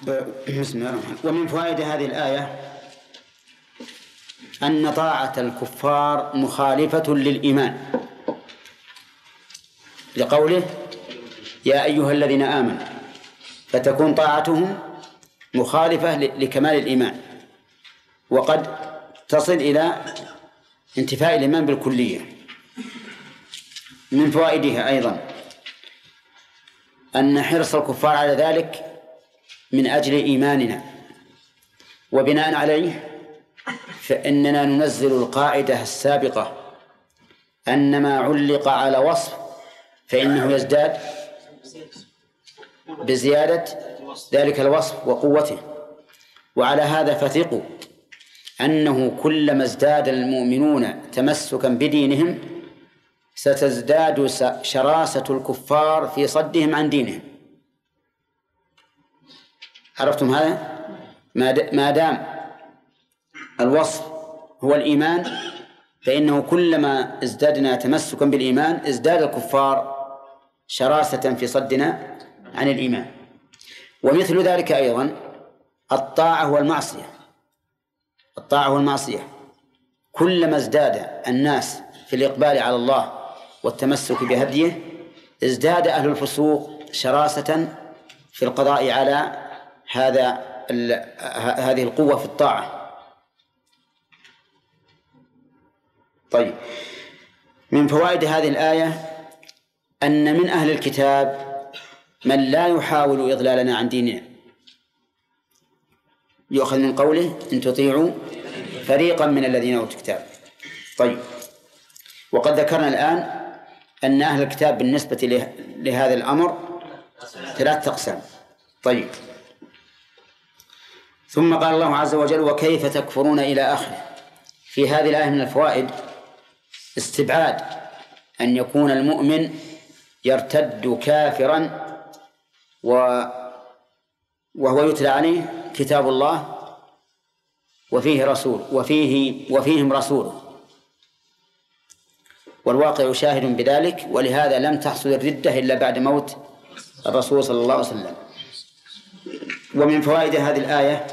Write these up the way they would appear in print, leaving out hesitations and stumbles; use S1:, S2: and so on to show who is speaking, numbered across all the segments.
S1: بسم الله الرحمن الرحيم. ومن فوائد هذه الآية أن طاعة الكفار مخالفة للإيمان، لقوله يا أيها الذين آمنوا، فتكون طاعتهم مخالفة لكمال الإيمان، وقد تصل إلى انتفاء الإيمان بالكلية. من فوائدها أيضا أن حرص الكفار على ذلك من أجل إيماننا، وبناء عليه فإننا ننزل القاعدة السابقة أن ما علق على وصف فإنه يزداد بزيادة ذلك الوصف وقوته. وعلى هذا فثقوا أنه كلما ازداد المؤمنون تمسكا بدينهم ستزداد شراسة الكفار في صدهم عن دينهم. عرفتم هذا؟ ما دام الوصف هو الإيمان فإنه كلما ازدادنا تمسكا بالإيمان ازداد الكفار شراسة في صدنا عن الإيمان. ومثل ذلك أيضا الطاعة والمعصية. الطاعة والمعصية كلما ازداد الناس في الإقبال على الله والتمسك بهديه ازداد أهل الفسوق شراسة في القضاء على هذه القوة في الطاعة. طيب، من فوائد هذه الآية أن من أهل الكتاب من لا يحاول إضلالنا عن ديننا، يؤخذ من قوله إن تطيعوا فريقا من الذين أوتوا الكتاب. طيب، وقد ذكرنا الآن أن أهل الكتاب بالنسبة لهذا الأمر 3 أقسام. طيب، ثم قال الله عز وجل وكيف تكفرون إلى آخره. في هذه الآية من الفوائد استبعاد أن يكون المؤمن يرتد كافرا وهو يتلى عليه كتاب الله وفيهم رسوله، والواقع شاهد بذلك، ولهذا لم تحصل الردة إلا بعد موت الرسول صلى الله عليه وسلم. ومن فوائد هذه الآية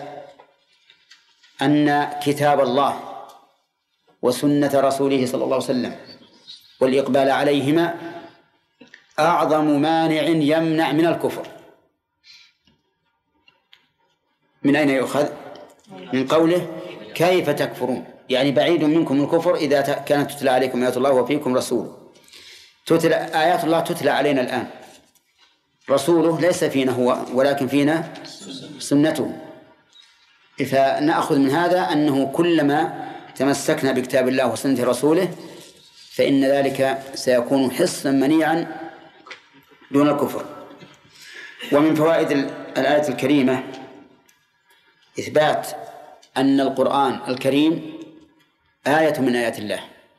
S1: أن كتاب الله وسنة رسوله صلى الله عليه وسلم والإقبال عليهما أعظم مانع يمنع من الكفر. من أين يؤخذ؟ من قوله كيف تكفرون، يعني بعيد منكم الكفر إذا كانت تتلى عليكم آيات الله وفيكم رسوله. آيات الله تتلى علينا الآن، رسوله ليس فينا هو ولكن فينا سنته. فنأخذ من هذا أنه كلما تمسكنا بكتاب الله وسنة رسوله فإن ذلك سيكون حصنا منيعا دون الكفر. ومن فوائد الآية الكريمة إثبات أن القرآن الكريم آية من آيات الله،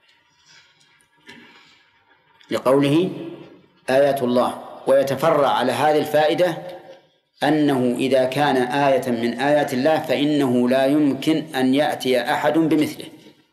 S1: لقوله آيات الله. ويتفرع على هذه الفائدة أنه إذا كان آية من آيات الله فإنه لا يمكن أن يأتي أحد بمثله،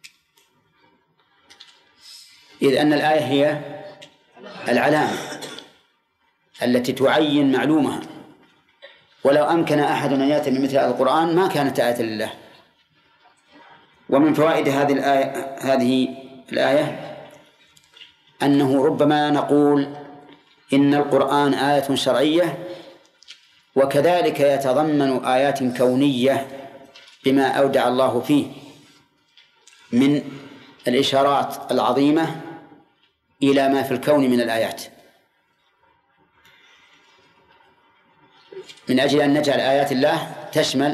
S1: إذ أن الآية هي العلامة التي تعين معلومها، ولو أمكن أحد أن يأتي بمثل القرآن ما كانت آية لله. ومن فوائد هذه الآية أنه ربما نقول إن القرآن آية شرعية وكذلك يتضمن آيات كونية بما أودع الله فيه من الإشارات العظيمة إلى ما في الكون من الآيات، من أجل أن نجعل آيات الله تشمل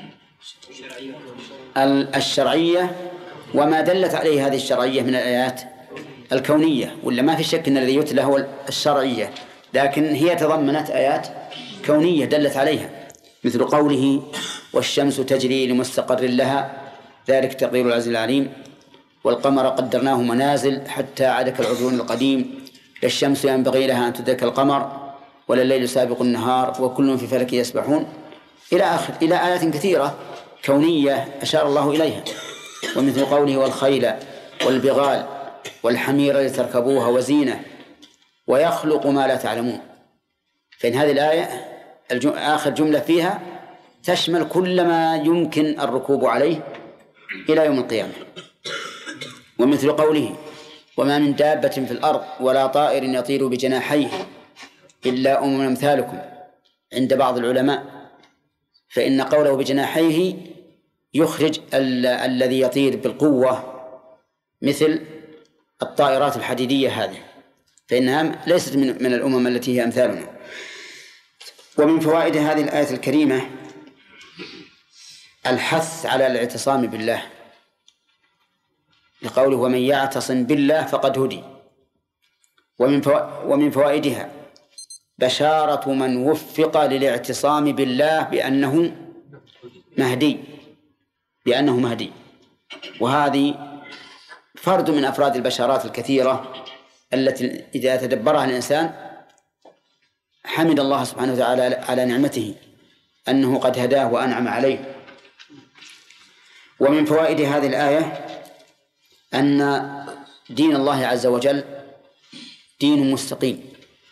S1: الشرعية وما دلت عليه هذه الشرعية من الآيات الكونية. ولا ما في شك أن الذي يتلى هو الشرعية، لكن هي تضمنت آيات كونية دلت عليها، مثل قوله والشمس تجري لمستقر لها ذلك تقدير العزيز العليم، والقمر قدرناه منازل حتى عاد كالعرجون القديم، لا الشمس ينبغي لها أن تدرك القمر ولا الليل سابق النهار وكل في فلك يسبحون إلى آيات كثيرة كونية أشار الله إليها. ومثل قوله والخيل والبغال والحمير لتركبوها وزينة ويخلق ما لا تعلمون. فإن هذه الآية آخر جملة فيها تشمل كل ما يمكن الركوب عليه إلى يوم القيامة. ومثل قوله وما من دابة في الأرض ولا طائر يطير بجناحيه إلا أمم أمثالكم عند بعض العلماء، فإن قوله بجناحيه يخرج الذي يطير بالقوة مثل الطائرات الحديدية هذه، فإنها ليست من الأمم التي هي أمثالنا. ومن فوائد هذه الآية الكريمة الحث على الاعتصام بالله، لقوله ومن يعتصم بالله فقد هدي. ومن فوائدها بشارة من وفق للاعتصام بالله بأنه مهدي، وهذه فرد من أفراد البشارات الكثيرة التي إذا تدبرها الإنسان حمد الله سبحانه وتعالى على نعمته أنه قد هداه وأنعم عليه. ومن فوائد هذه الآية أن دين الله عز وجل دين مستقيم،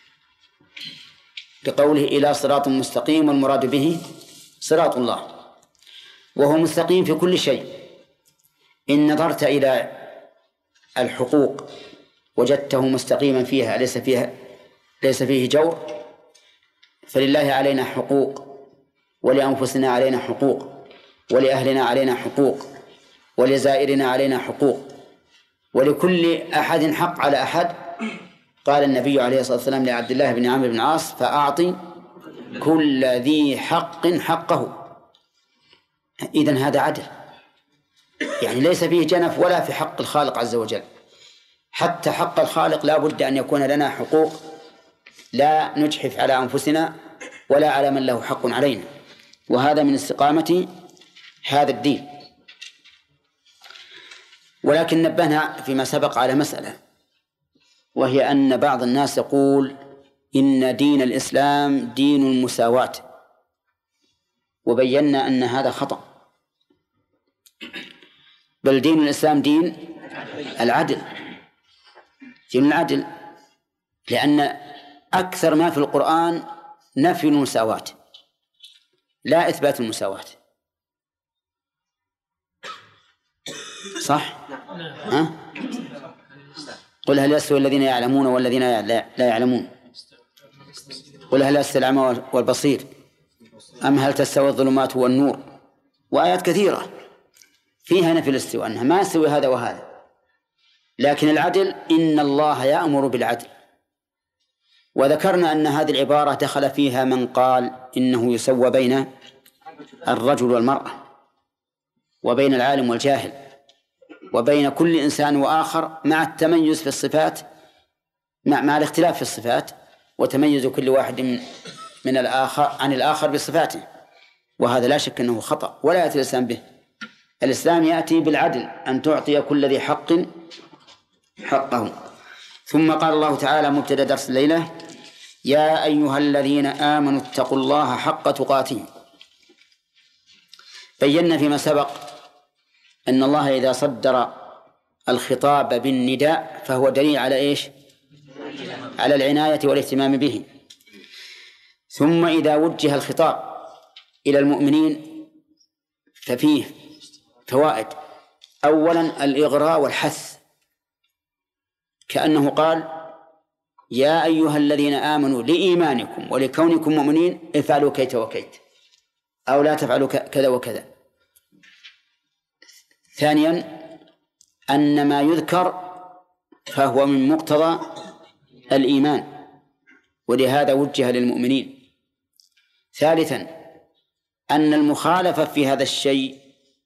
S1: بقوله إلى صراط مستقيم، والمراد به صراط الله، وهو مستقيم في كل شيء. إن نظرت إلى الحقوق وجدته مستقيما فيها، ليس فيه جور، فلله علينا حقوق، ولأنفسنا علينا حقوق، ولأهلنا علينا حقوق، ولزائرنا علينا حقوق، ولكل أحد حق على أحد. قال النبي عليه الصلاة والسلام لعبد الله بن عمرو بن العاص فأعطي كل ذي حق حقه. إذن هذا عدل، يعني ليس فيه جنف ولا في حق الخالق عز وجل. حتى حق الخالق لا بد أن يكون لنا حقوق، لا نجحف على أنفسنا ولا على من له حق علينا، وهذا من استقامة هذا الدين. ولكن نبهنا فيما سبق على مسألة، وهي أن بعض الناس يقول إن دين الإسلام دين المساواة، وبينا أن هذا خطأ، بل دين الإسلام دين العدل، دين العدل، لأن أكثر ما في القرآن نفي المساواة لا إثبات المساواة. صح؟ قل هل يستوي الذين يعلمون والذين لا يعلمون؟ قل هل يستوي الأعمى والبصير أم هل تستوي الظلمات والنور؟ وآيات كثيرة فيها نفي الاستواء، أنها ما يستوي هذا وهذا. لكن العدل إن الله يأمر بالعدل، وذكرنا أن هذه العبارة دخل فيها من قال إنه يسوى بين الرجل والمرأة، وبين العالم والجاهل، وبين كل إنسان وآخر، مع التميز في الصفات، مع الاختلاف في الصفات، وتميز كل واحد من الآخر عن الآخر بصفاته. وهذا لا شك أنه خطأ، ولا يأتي الإسلام به. الإسلام يأتي بالعدل، أن تعطي كل ذي حق حقه. ثم قال الله تعالى مبتدأ درس الليلة يا أيها الذين آمنوا اتقوا الله حق تقاته. بينا فيما سبق أن الله إذا صدر الخطاب بالنداء فهو دليل على إيش؟ على العناية والاهتمام به. ثم إذا وجه الخطاب إلى المؤمنين ففيه فوائد. أولا الإغراء والحث، كأنه قال يا أيها الذين آمنوا لإيمانكم ولكونكم مؤمنين افعلوا كيت وكيت، أو لا تفعلوا كذا وكذا. ثانيا أن ما يذكر فهو من مقتضى الإيمان، ولهذا وجه للمؤمنين. ثالثا أن المخالفة في هذا الشيء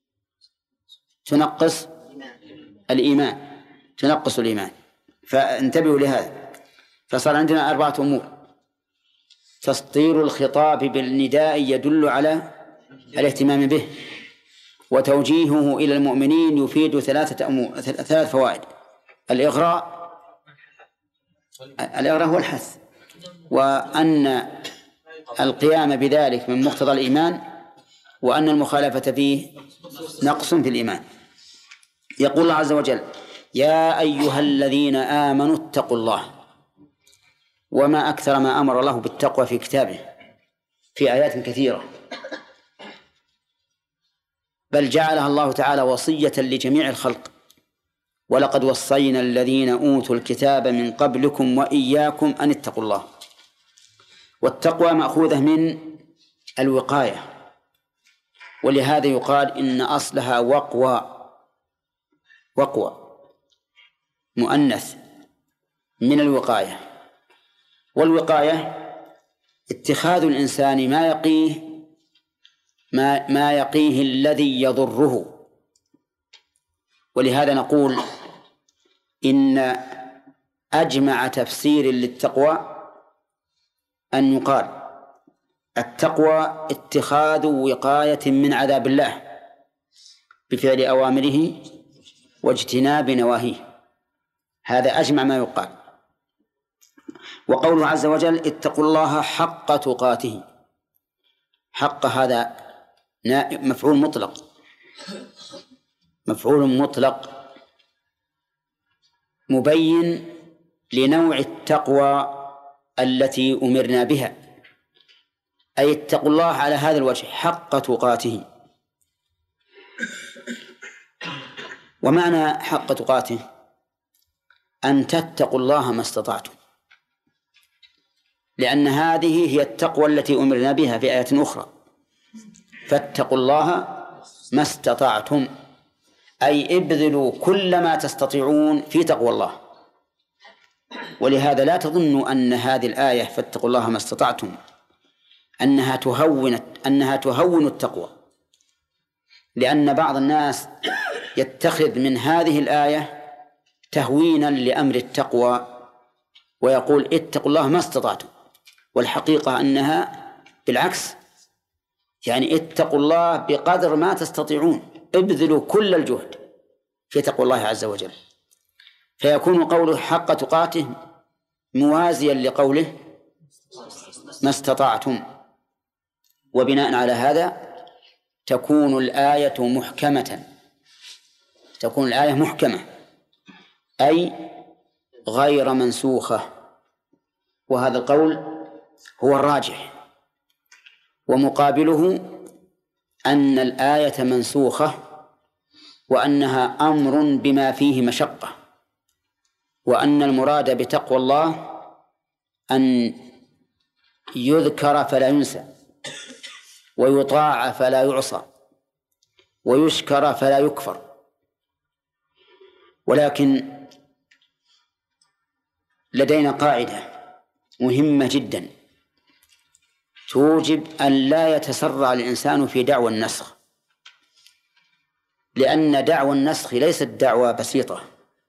S1: تنقص الإيمان، فانتبهوا لهذا. فصار عندنا 4 أمور: تسطير الخطاب بالنداء يدل على الاهتمام به، وتوجيهه إلى المؤمنين يفيد 3 فوائد: الإغراء هو الحث، وأن القيام بذلك من مقتضى الإيمان، وأن المخالفة فيه نقص في الإيمان. يقول الله عز وجل يا أيها الذين آمنوا اتقوا الله. وما أكثر ما أمر الله بالتقوى في كتابه في آيات كثيرة، بل جعلها الله تعالى وصية لجميع الخلق: ولقد وصينا الذين أوتوا الكتاب من قبلكم وإياكم أن اتقوا الله. والتقوى مأخوذة من الوقاية، ولهذا يقال إن أصلها وقوى مؤنث من الوقاية. والوقاية اتخاذ الإنسان ما يقيه الذي يضره. ولهذا نقول إن أجمع تفسير للتقوى أن يقال: التقوى اتخاذ وقاية من عذاب الله بفعل أوامره واجتناب نواهيه. هذا أجمع ما يقال. وقوله عز وجل: اتقوا الله حق تقاته. حق هذا مفعول مطلق مبين لنوع التقوى التي أمرنا بها، أي اتقوا الله على هذا الوجه حق تقاته. ومعنى حق تقاته أن تتقوا الله ما استطعتم، لأن هذه هي التقوى التي أمرنا بها في آية أخرى: فاتقوا الله ما استطعتم، أي ابذلوا كل ما تستطيعون في تقوى الله. ولهذا لا تظنوا أن هذه الآية فاتقوا الله ما استطعتم أنها تهون التقوى، لأن بعض الناس يتخذ من هذه الآية تهوينا لأمر التقوى ويقول: اتقوا الله ما استطعتم، والحقيقة أنها بالعكس، يعني اتقوا الله بقدر ما تستطيعون، ابذلوا كل الجهد في تقوى الله عز وجل. فيكون قوله حق تقاته موازيا لقوله ما استطعتم. وبناء على هذا تكون الآية محكمة، أي غير منسوخة. وهذا القول هو الراجح. ومقابله أن الآية منسوخة وأنها أمر بما فيه مشقة، وأن المراد بتقوى الله أن يذكر فلا ينسى، ويطاع فلا يعصى، ويشكر فلا يكفر. ولكن لدينا قاعدة مهمة جدا توجب أن لا يتسرع الإنسان في دعوى النسخ، لأن دعوى النسخ ليست دعوى بسيطة،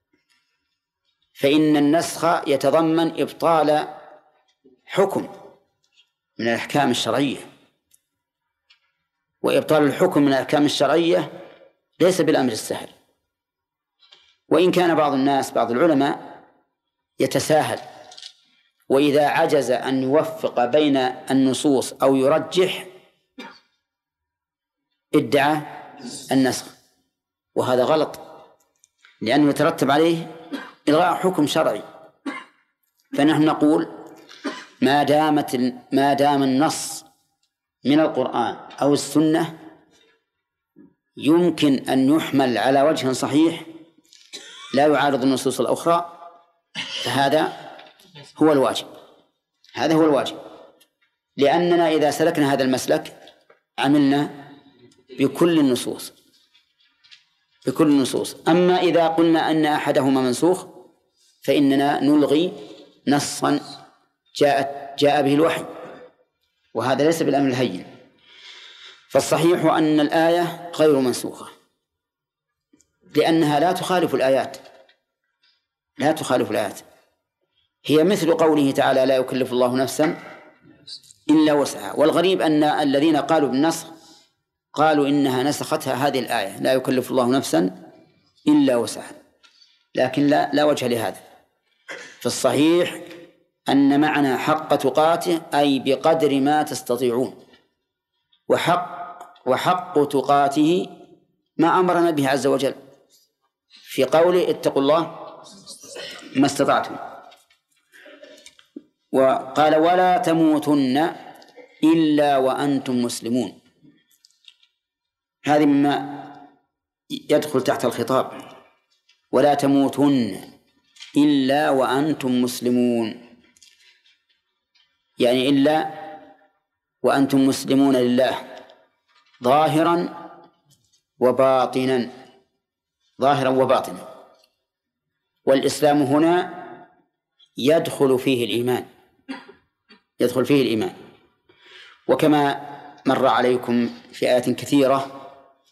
S1: فإن النسخ يتضمن إبطال حكم من الأحكام الشرعية، وإبطال الحكم من الأحكام الشرعية ليس بالأمر السهل. وإن كان بعض العلماء يتساهل، وإذا عجز أن يوفق بين النصوص أو يرجح ادعى النسخ، وهذا غلط، لأنه يترتب عليه إلغاء حكم شرعي. فنحن نقول ما دام النص من القرآن أو السنة يمكن أن يحمل على وجه صحيح لا يعارض النصوص الأخرى، فهذا هو الواجب. لأننا إذا سلكنا هذا المسلك عملنا بكل النصوص. أما إذا قلنا أن أحدهما منسوخ فإننا نلغي نصا جاء به الوحي، وهذا ليس بالأمر الهين. فالصحيح أن الآية غير منسوخة، لأنها لا تخالف الآيات. هي مثل قوله تعالى: لا يكلف الله نفسا إلا وسعها. والغريب أن الذين قالوا بالنسخ قالوا إنها نسختها هذه الآية: لا يكلف الله نفسا إلا وسعها، لكن لا وجه لهذا. فالصحيح أن معنى حق تقاته أي بقدر ما تستطيعون، وحق تقاته ما أمرنا به عز وجل في قوله: اتقوا الله ما استطعتم. وقال: ولا تموتن إلا وأنتم مسلمون. هذه مما يدخل تحت الخطاب. ولا تموتن إلا وأنتم مسلمون، يعني إلا وأنتم مسلمون لله ظاهرا وباطنا، ظاهرا وباطنا. والإسلام هنا يدخل فيه الإيمان، يدخل فيه الإيمان. وكما مر عليكم في آيات كثيرة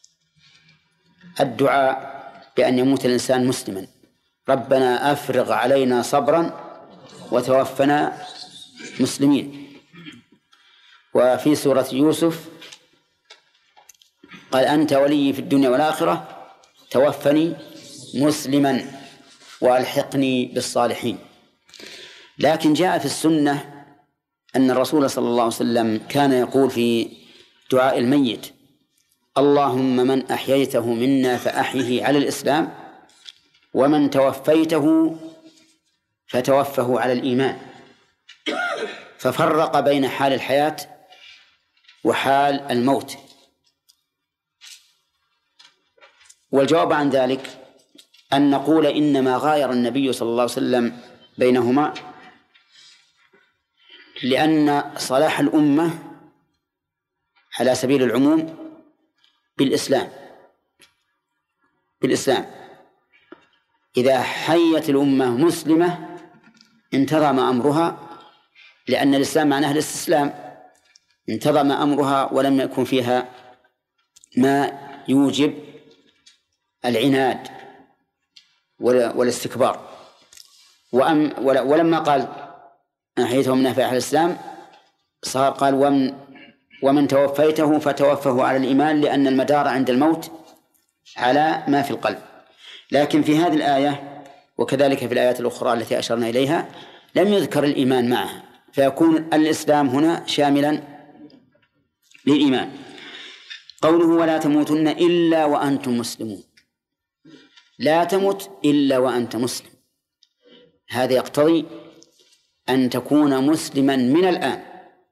S1: الدعاء بأن يموت الإنسان مسلما: ربنا أفرغ علينا صبرا وتوفنا مسلمين. وفي سورة يوسف قال: أنت ولي في الدنيا والآخرة توفني مسلما وألحقني بالصالحين. لكن جاء في السنة أن الرسول صلى الله عليه وسلم كان يقول في دعاء الميت: اللهم من أحييته منا فأحيه على الإسلام، ومن توفيته فتوفه على الإيمان. ففرق بين حال الحياة وحال الموت. والجواب عن ذلك أن نقول إنما غاير النبي صلى الله عليه وسلم بينهما لأن صلاح الأمة على سبيل العموم بالإسلام. إذا حيت الأمة مسلمة انتظم أمرها، لأن الإسلام معناه الاستسلام، انتظم أمرها ولم يكن فيها ما يوجب العناد والاستكبار. ولما قال أحييته من أهل الإسلام صار قال: ومن توفيته فتوفه على الإيمان، لأن المدار عند الموت على ما في القلب. لكن في هذه الآية وكذلك في الآيات الأخرى التي أشرنا إليها لم يذكر الإيمان معها، فيكون الإسلام هنا شاملا للإيمان. قوله: ولا تموتن إلا وأنتم مسلمون، لا تمت إلا وأنت مسلم. هذا يقتضي أن تكون مسلما من الآن،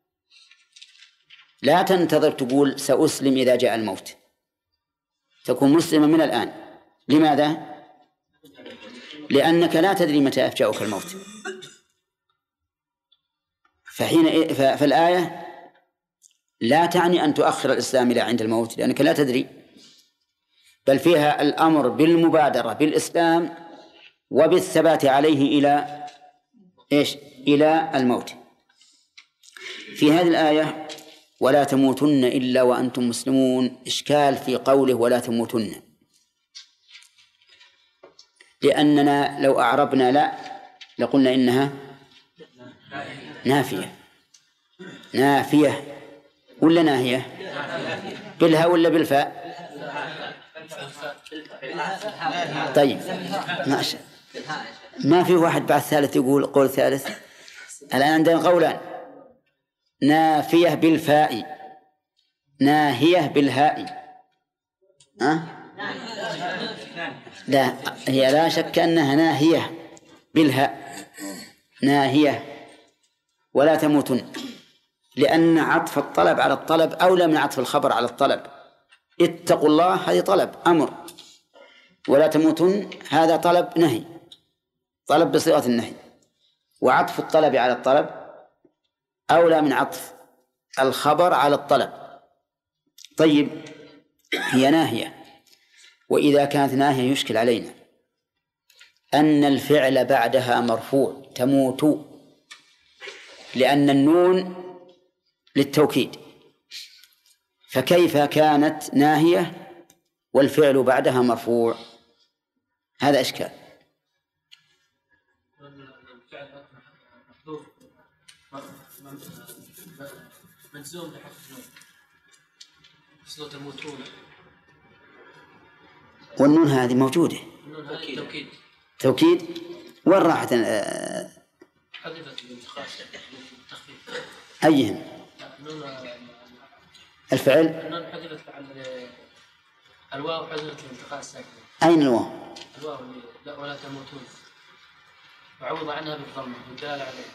S1: لا تنتظر تقول سأسلم إذا جاء الموت، تكون مسلما من الآن. لماذا؟ لأنك لا تدري متى يفجأك الموت. فالآية لا تعني أن تؤخر الإسلام إلى عند الموت، لأنك لا تدري، بل فيها الأمر بالمبادرة بالإسلام وبالثبات عليه إلى إلى الموت. في هذه الآية ولا تموتن إلا وأنتم مسلمون إشكال في قوله ولا تموتن، لأننا لو أعربنا لا لقلنا إنها نافية ولا ناهية؟ بالها ولا بالفاء؟ طيب ماشي، ما في واحد بعد ثالث يقول قول ثالث. الآن عندنا قولان: نافية بالفاء، ناهية بالهاء. لا، هي لا شك أنها ناهية بالهاء، ناهية. ولا تموتن، لأن عطف الطلب على الطلب أولى من عطف الخبر على الطلب. اتقوا الله هذه طلب أمر، ولا تموتن هذا طلب نهي، طلب بصيغة النهي. وعطف الطلب على الطلب أولى من عطف الخبر على الطلب. طيب، هي ناهية، وإذا كانت ناهية يشكل علينا أن الفعل بعدها مرفوع، تموت، لأن النون للتوكيد، فكيف كانت ناهية والفعل بعدها مرفوع؟ هذا إشكال.
S2: مجزوم بحرف النون، أصله تموتون،
S1: والنون هذه موجودة، توكيد. وين راحت؟
S2: حذفت التخفيف.
S1: أيهم؟ الفعل.
S2: النون حذفت عن الواو، حذفت الانتقاء الساكن.
S1: أين الواو؟
S2: الواو لا، ولا تموتون، وعوض عنها بالضمة والدال عليه.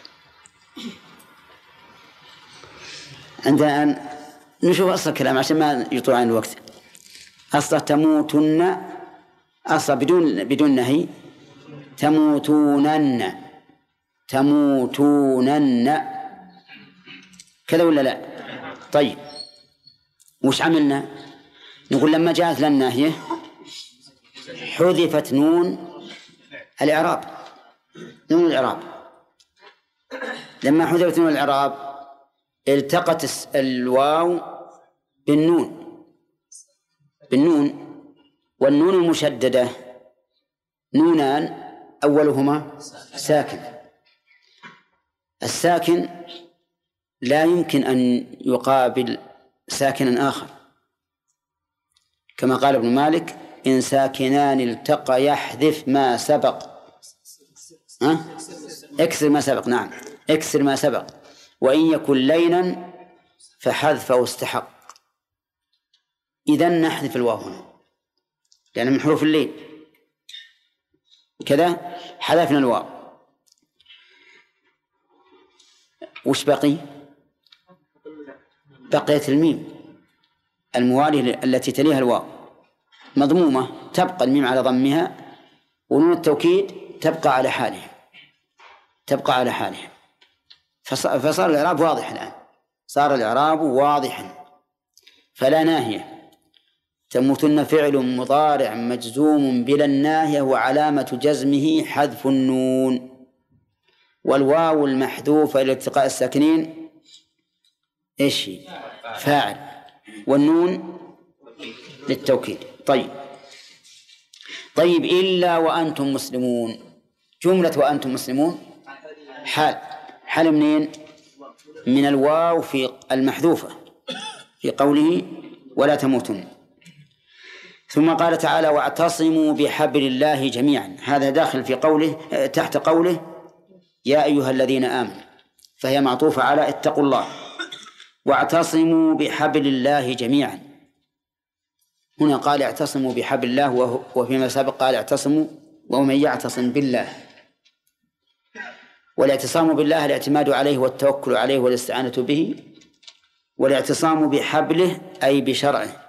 S1: عندنا الآن نشوف أصل الكلام عشان ما يطول عن الوقت. أصلا تموتن، أصلا بدون نهي تموتونن، تموتونن كذا ولا لا؟ طيب وش عملنا؟ نقول لما جاءت لنا الناهية حذفت نون الإعراب، نون الإعراب. لما حذفت نون الإعراب التقت الواو بالنون، والنون المشددة نونان أولهما ساكن، الساكن لا يمكن أن يقابل ساكنا آخر، كما قال ابن مالك: إن ساكنان التقى يحذف ما سبق. اكسر ما سبق، نعم اكسر ما سبق، وإن يكن لينا فحذفه استحق. إذن نحذف الواو هنا لأن من حروف اللين، كذا حذفنا الواو. وش بقي؟ بقيت الميم الموالية التي تليها الواو مضمومة، تبقى الميم على ضمها، ونون التوكيد تبقى على حالها، تبقى على حالها. فصار الإعراب واضح الآن، صار الإعراب واضحا. فلا ناهية، تموتن فعل مضارع مجزوم بلا الناهية وعلامة جزمه حذف النون، والواو المحذوفة لالتقاء الساكنين إيش هي؟ فاعل، والنون للتوكيد. طيب إلا وأنتم مسلمون، جملة وأنتم مسلمون حال منين؟ من الواو في المحذوفة في قوله ولا تموتن. ثم قال تعالى: واعتصموا بحبل الله جميعا، هذا داخل في قوله تحت قوله يا أيها الذين آمنوا، فهي معطوفة على اتقوا الله. واعتصموا بحبل الله جميعا، هنا قال اعتصموا بحبل الله، وفيما سبق قال اعتصموا ومن يعتصم بالله. والاعتصام بالله الاعتماد عليه والتوكل عليه والاستعانة به، والاعتصام بحبله أي بشرعه،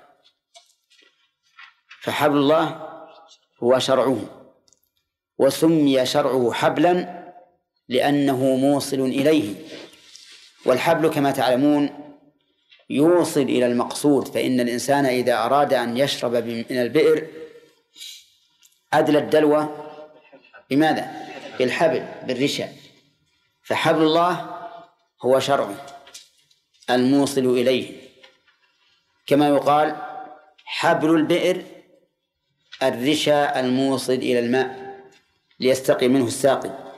S1: فحبل الله هو شرعه، وسمي شرعه حبلا لأنه موصل إليه. والحبل كما تعلمون يوصل إلى المقصود، فإن الإنسان إذا أراد أن يشرب من البئر أدلى الدلوة بماذا؟ بالحبل، بالرشا. فحبل الله هو شرعه الموصل إليه، كما يقال حبل البئر الرشا الموصل إلى الماء ليستقي منه الساقي.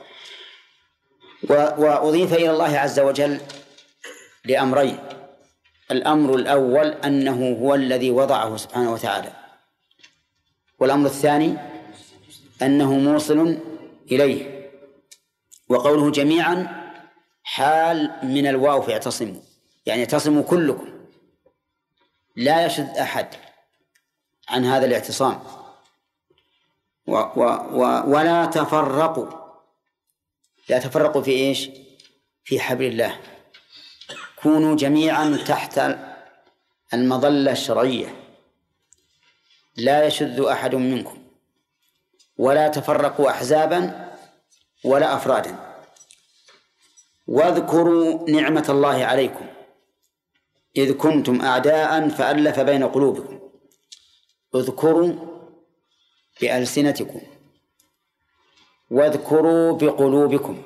S1: وأضيف إلى الله عز وجل لأمرين: الأمر الأول أنه هو الذي وضعه سبحانه وتعالى، والأمر الثاني أنه موصل إليه. وقوله جميعا حال من الواو في اعتصموا، يعني اعتصموا كلكم، لا يشذ أحد عن هذا الاعتصام. ولا تفرقوا، لا تفرقوا في إيش؟ في حبل الله، كونوا جميعا تحت المظلة الشرعية، لا يشذ أحد منكم، ولا تفرقوا أحزابا ولا أفرادا. واذكروا نعمة الله عليكم إذ كنتم أعداء فألف بين قلوبكم. اذكروا بألسنتكم واذكروا بقلوبكم.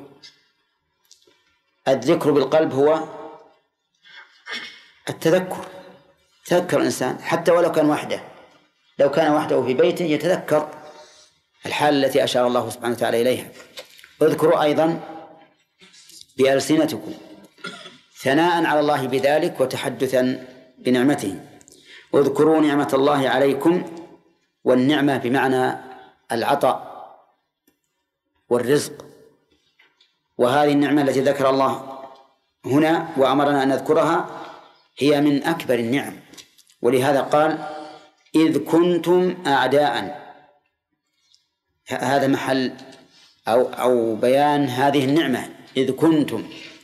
S1: الذكر بالقلب هو التذكر، تذكر الإنسان حتى ولو كان وحده، لو كان وحده في بيته يتذكر الحال التي أشار الله سبحانه وتعالى إليها. اذكروا أيضا بألسنتكم ثناء على الله بذلك وتحدثا بنعمته. اذكروا نعمة الله عليكم، والنعمة بمعنى العطاء والرزق، وهذه النعمة التي ذكر الله هنا وأمرنا أن نذكرها هي من أكبر النعم، ولهذا قال إذ كنتم أعداء. هذا محل أو بيان هذه النعمة، إذ كنتم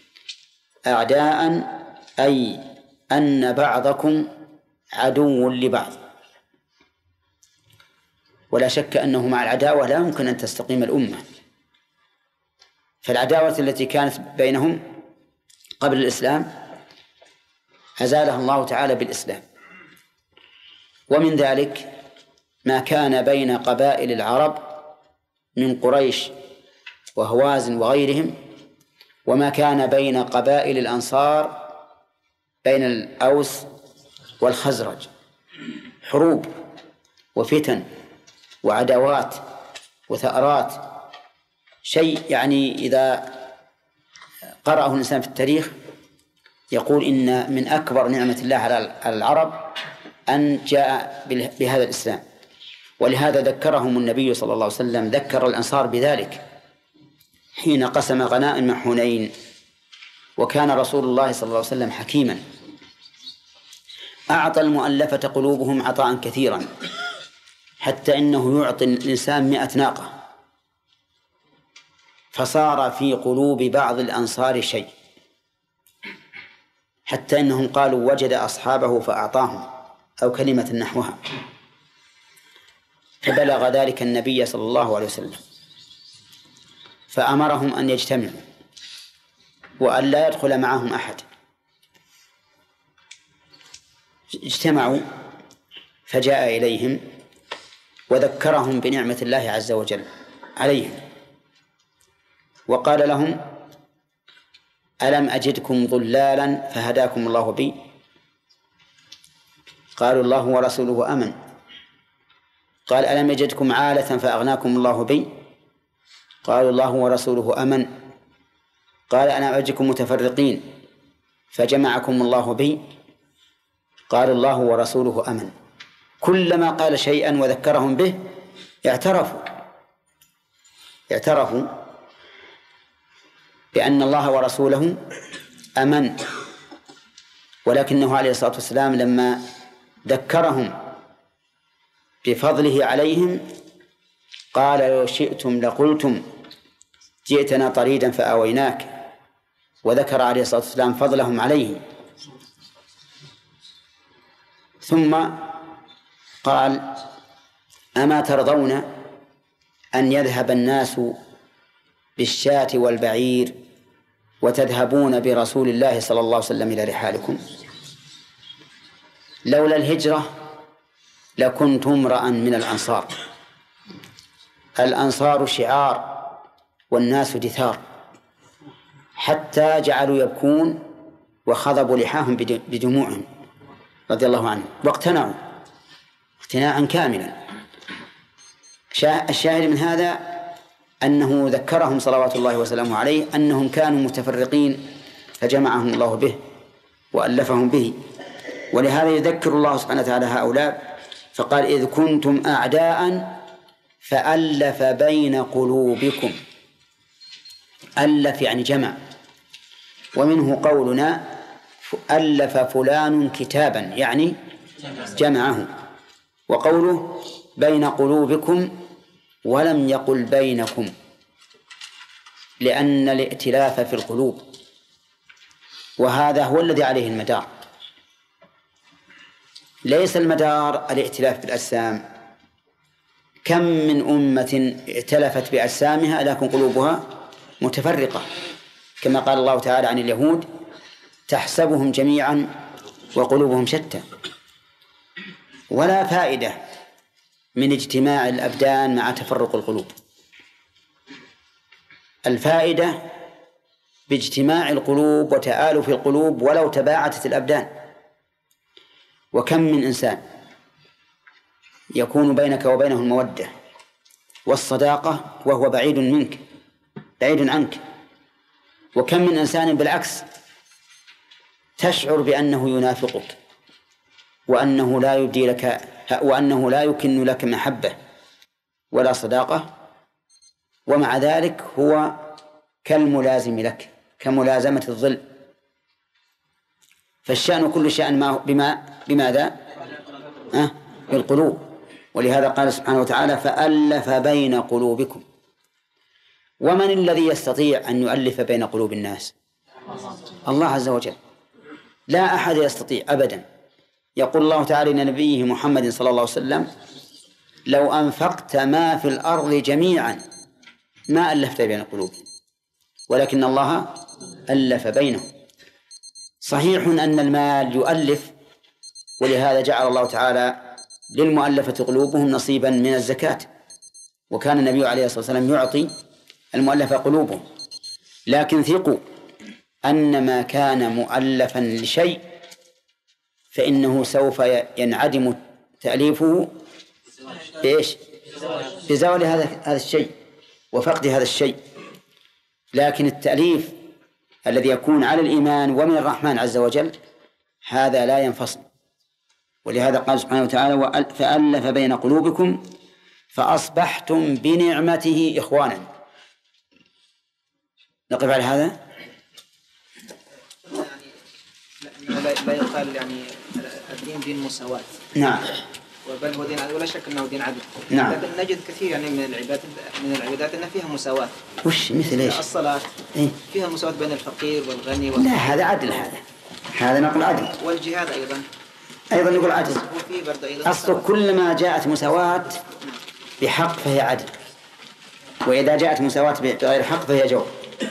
S1: أعداء أي أن بعضكم عدو لبعض، ولا شك أنه مع العداوة لا يمكن أن تستقيم الأمة. فالعداوة التي كانت بينهم قبل الإسلام أزالها الله تعالى بالإسلام. ومن ذلك ما كان بين قبائل العرب من قريش وهوازن وغيرهم، وما كان بين قبائل الأنصار بين الأوس والخزرج، حروب وفتن وعداوات وثأرات، شيء يعني إذا قرأه الإنسان في التاريخ يقول إن من أكبر نعمة الله على العرب أن جاء بهذا الإسلام. ولهذا ذكرهم النبي صلى الله عليه وسلم، ذكر الأنصار بذلك حين قسم غنائم حنين. وكان رسول الله صلى الله عليه وسلم حكيما، أعطى المؤلفة قلوبهم عطاء كثيرا، حتى إنه يعطي الإنسان 100 ناقة، فصار في قلوب بعض الأنصار شيء، حتى إنهم قالوا وجد أصحابه فأعطاهم، أو كلمة نحوها. فبلغ ذلك النبي صلى الله عليه وسلم، فأمرهم أن يجتمعوا وأن لا يدخل معهم أحد. اجتمعوا، فجاء إليهم وذكرهم بنعمة الله عز وجل عليهم، وقال لهم: ألم أجدكم ضلالا فهداكم الله بي؟ قالوا: الله ورسوله أمن. قال: ألم يجدكم عالة فأغناكم الله بي؟ قالوا: الله ورسوله أمن. قال: ألم أجدكم متفرقين فجمعكم الله بي؟ قالوا: الله ورسوله أمن. كلما قال شيئا وذكرهم به اعترفوا بأن الله ورسوله أمن. ولكنه عليه الصلاة والسلام لما ذكرهم بفضله عليهم قال: لو شئتم لقلتم جئتنا طريدا فآويناك. وذكر عليه الصلاة والسلام فضلهم عليه. ثم قال: أما ترضون أن يذهب الناس بالشاة والبعير وتذهبون برسول الله صلى الله عليه وسلم إلى رحالكم؟ لولا الهجرة لكنت امرأ من الأنصار. الأنصار شعار والناس دثار، حتى جعلوا يبكون وخضبوا لحاهم بدموعهم رضي الله عنهم، واقتنعوا اقتناعا كاملا. الشاهد من هذا أنه ذكرهم صلوات الله وسلامه عليه أنهم كانوا متفرقين فجمعهم الله به وألفهم به. ولهذا يذكر الله سبحانه وتعالى هؤلاء فقال: إذ كنتم أعداء فألف بين قلوبكم. ألف يعني جمع، ومنه قولنا ألف فلان كتابا يعني جمعه. وقوله بين قلوبكم ولم يقل بينكم، لأن الائتلاف في القلوب، وهذا هو الذي عليه المدار. ليس المدار الائتلاف بالأجسام. كم من أمة ائتلفت بأجسامها لكن قلوبها متفرقة، كما قال الله تعالى عن اليهود: تحسبهم جميعا وقلوبهم شتى. ولا فائدة من اجتماع الأبدان مع تفرق القلوب. الفائدة باجتماع القلوب وتآلف القلوب ولو تباعدت الأبدان. وكم من إنسان يكون بينك وبينه المودة والصداقة وهو بعيد منك، بعيد عنك. وكم من إنسان بالعكس تشعر بأنه ينافقك وأنه لا يبدي لك، وأنه لا يكن لك محبة ولا صداقة، ومع ذلك هو كالملازم لك، كملازمة الظل. فالشأن كل شأن بماذا؟ بالقلوب. ولهذا قال سبحانه وتعالى: فألف بين قلوبكم. ومن الذي يستطيع أن يؤلف بين قلوب الناس؟ الله عز وجل. لا أحد يستطيع أبدا. يقول الله تعالى لنبيه محمد صلى الله عليه وسلم: لو أنفقت ما في الأرض جميعا ما ألفت بين قلوبهم ولكن الله ألف بينهم. صحيح أن المال يؤلف، ولهذا جعل الله تعالى للمؤلفة قلوبهم نصيبا من الزكاة، وكان النبي عليه الصلاة والسلام يعطي المؤلفة قلوبهم. لكن ثقوا أن ما كان مؤلفا لشيء فإنه سوف ينعدم تأليفه بإيش؟ بزوال هذا الشيء وفقد هذا الشيء. لكن التأليف الذي يكون على الإيمان ومن الرحمن عز وجل هذا لا ينفصل. ولهذا قال سبحانه وتعالى فألف بين قلوبكم فأصبحتم بنعمته إخوانا. نقف على هذا.
S3: لا يقال يعني الدين دين مساواة.
S1: نعم.
S3: بل هو دين عدل، ولا شك أنه دين عدل.
S1: نعم.
S3: لكن نجد كثير يعني من العبادات أن فيها مساواة.
S1: وش مثل إيش؟
S3: الصلاة
S1: إيه؟
S3: فيها مساواة بين الفقير والغني
S1: لا هذا عدل، هذا نقول عدل.
S3: والجهاد
S1: أيضا نقول عدل.
S3: أيضا
S1: أصل كل ما جاءت مساواة بحق فهي عدل، وإذا جاءت مساواة بغير حق فهي جور.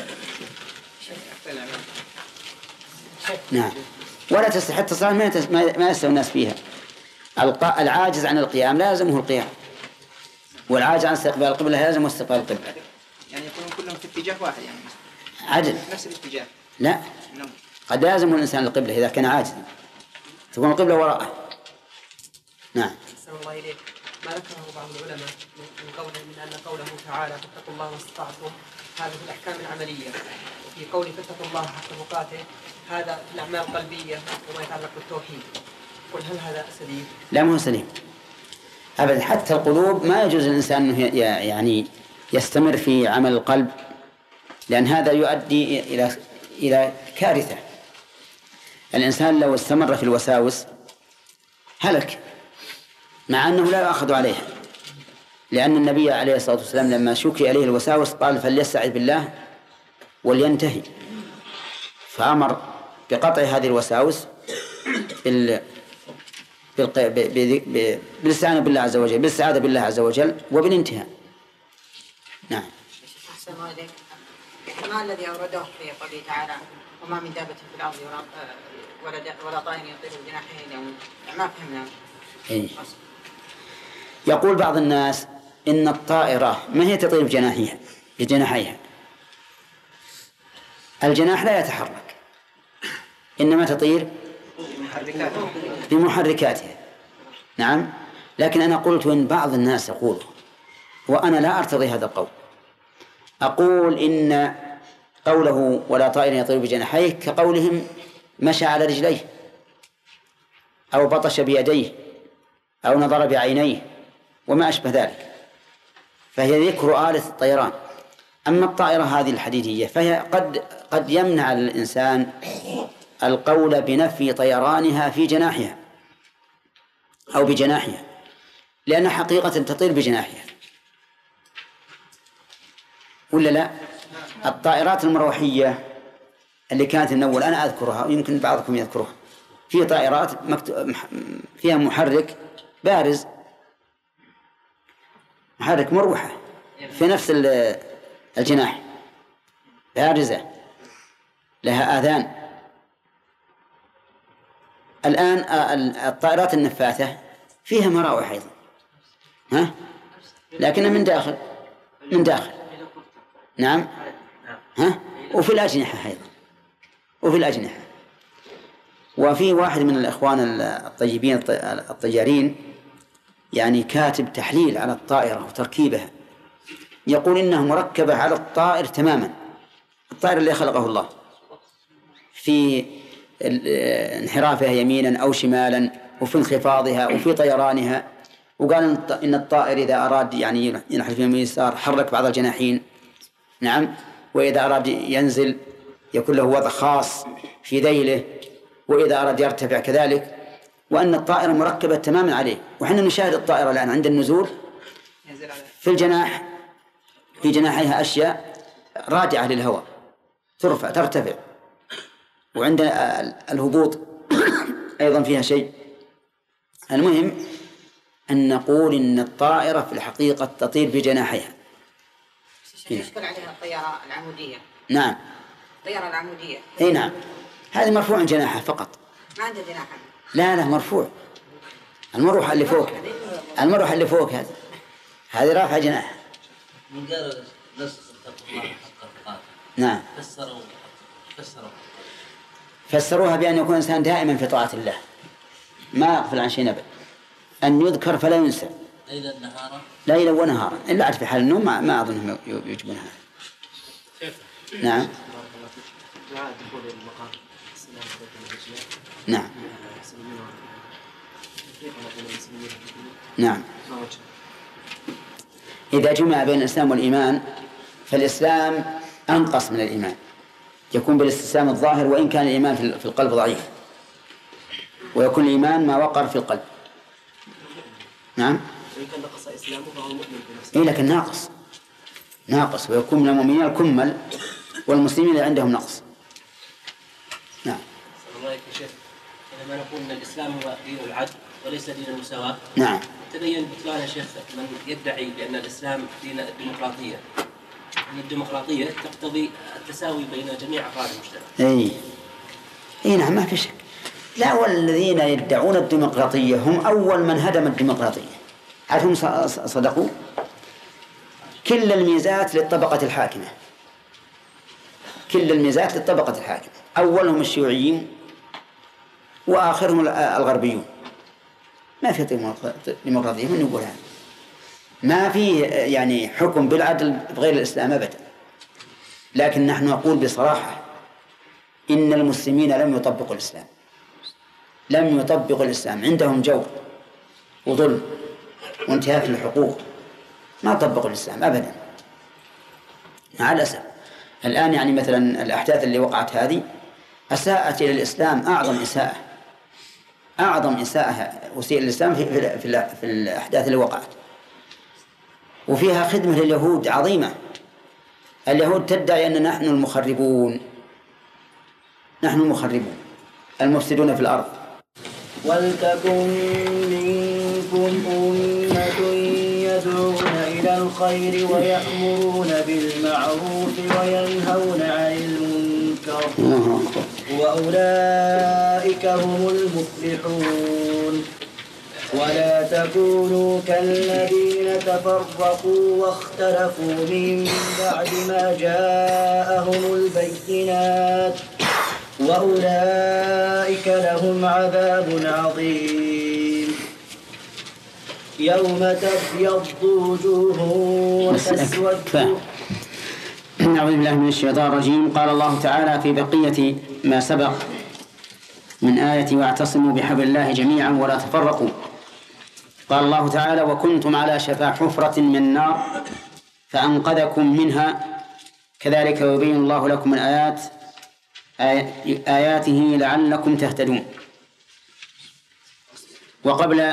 S1: نعم. ولا تستحق الصلاة ما يستوي الناس فيها. العاجز عن القيام لا يلزمه القيام، والعاجز عن استقبال القبلة لا يلزمه استقبال القبلة.
S3: يعني يكونون كلهم في اتجاه واحد يعني.
S1: عدل.
S3: نفس الاتجاه.
S1: لا. قد لا يلزم الإنسان القبلة إذا كان عاجزا، تكون القبلة وراءه. نعم.
S4: أحسن الله إليك. ما ذكره بعض العلماء من أن قوله تعالى فاتقوا الله ما استطعتم هذا في الأحكام العملية، وفي قوله فاتقوا الله حق تقاته هذا في الأعمال القلبية وما يتعلق بالتوحيد. قل هل هذا سليم؟
S1: لا مو سليم أبدا. حتى القلوب ما يجوز الإنسان أنه يعني يستمر في عمل القلب، لأن هذا يؤدي إلى كارثة. الإنسان لو استمر في الوساوس هلك، مع أنه لا يؤخذ عليها، لأن النبي عليه الصلاة والسلام لما شكي عليه الوساوس قال فليستعذ بالله ولينتهي، فأمر بقطع هذه الوساوس بالاستعانة بالله عز وجل، بالاستعاذة بالله عز وجل وبالانتهاء. نعم.
S5: أحسن الله إليك. ما الذي أورده في قوله تعالى وما من دابة في الأرض ولا طائر يطير بجناحيه ما فهمنا.
S1: إيه؟ يقول بعض الناس إن الطائرة ما هي تطير بجناحيها. الجناح لا يتحرك، إنما تطير بمحركاتها. نعم. لكن أنا قلت إن بعض الناس يقول، وأنا لا أرتضي هذا القول، أقول إن قوله ولا طائر يطير بجناحيه كقولهم مشى على رجليه أو بطش بيديه أو نظر بعينيه وما أشبه ذلك، فهي ذكر آلة الطيران. أما الطائرة هذه الحديدية فهي قد يمنع الإنسان القول بنفي طيرانها في جناحها أو بجناحها، لأن حقيقة تطير بجناحها ولا لا؟ الطائرات المروحية اللي كانت من أول أنا أذكرها ويمكن بعضكم يذكرها، في طائرات فيها محرك بارز، محرك مروحة في نفس الجناح، بارزة لها آذان. الآن الطائرات النفاثة فيها مراوح أيضا، لكنها من داخل. نعم. وفي الأجنحة أيضا، وفي الأجنحة. وفي واحد من الإخوان الطيبين الطيارين يعني كاتب تحليل على الطائرة وتركيبها، يقول إنها مركبة على الطائر تماما، الطائر اللي خلقه الله، في انحرافها يمينا أو شمالا وفي انخفاضها وفي طيرانها. وقال إن الطائر إذا أراد يعني ينحرف يمين يسار حرك بعض الجناحين. نعم. وإذا أراد ينزل يكون له وضع خاص في ذيله، وإذا أراد يرتفع كذلك، وأن الطائرة مركبة تماما عليه. وحنا نشاهد الطائرة الآن عند النزول في الجناح، في جناحيها أشياء راجعة للهواء ترفع ترتفع، وعند الهبوط أيضا فيها شيء. المهم أن نقول إن الطائرة في الحقيقة تطير بجناحيها.
S5: يشكل عليها الطيارة العمودية.
S1: نعم.
S5: الطيارة العمودية.
S1: أي نعم، هذه مرفوع جناحها فقط.
S5: ما عنده جناح.
S1: لا مرفوع. المروحة اللي فوق، المروحة اللي فوق هذه رافعة جناح.
S2: من قال نسخ اتقوا الله حق تقاته.
S1: نعم. فسروها بأن يكون الإنسان دائما في طاعة الله، ما يغفل عن شيء أبدا، أن يذكر فلا ينسى ليلا ونهارا، إلا عاد في حال النوم ما أظنهم يجبونها. نعم. نعم. نعم. إذا جمع بين الإسلام والإيمان فالإسلام أنقص من الإيمان، يكون بالاستسلام الظاهر وإن كان الإيمان في القلب ضعيف، ويكون الإيمان ما وقر في القلب. نعم. إيه لكن ناقص ويكون من المؤمنين الكمل والمسلمين اللي عندهم نقص. نعم.
S6: الله يا شيخ، لما نقول ان الاسلام هو دين العدل وليس دين المساواه.
S1: نعم.
S6: تبين بطلان يا شيخ من يدعي بان الاسلام دين الديمقراطيه. ان الديمقراطيه تقتضي التساوي بين جميع افراد المجتمع.
S1: اي نعم ما في شك. لا، والذين يدعون الديمقراطيه هم اول من هدم الديمقراطيه. هم صدقوا. كل الميزات للطبقه الحاكمه، كل الميزات للطبقه الحاكمه، اولهم الشيوعيين واخرهم الغربيون. ما في ديمقراطيه، من يقول هذا؟ ما في يعني حكم بالعدل بغير الإسلام أبدا. لكن نحن نقول بصراحة إن المسلمين لم يطبقوا الإسلام، لم يطبقوا الإسلام، عندهم جور وظلم وانتهاك للحقوق، ما طبقوا الإسلام أبدا مع الأسف. الآن يعني مثلا الأحداث اللي وقعت هذه أساءت إلى الإسلام أعظم إساءة وسيء الإسلام في الأحداث اللي وقعت، وفيها خدمة لليهود عظيمة. اليهود تدعي أن نحن المخربون المفسدون في الأرض.
S7: ولتكن منكم أمة يدعون إلى الخير ويأمرون بالمعروف وينهون عن المنكر وأولئك هم المفلحون. ولا تكونوا كالذين تفرقوا واختلفوا من بعد ما جاءهم البينات وأولئك لهم عذاب عظيم. يوم تبيض وجوه وتسود.
S1: نعوذ بالله من الشيطان الرجيم. قال الله تعالى في بقية ما سبق من آية واعتصموا بحبل الله جميعا ولا تفرقوا. قال الله تعالى وكنتم على شفا حفرة من النار فأنقذكم منها كذلك يبين الله لكم الآيات آياته لعلكم تهتدون. وقبل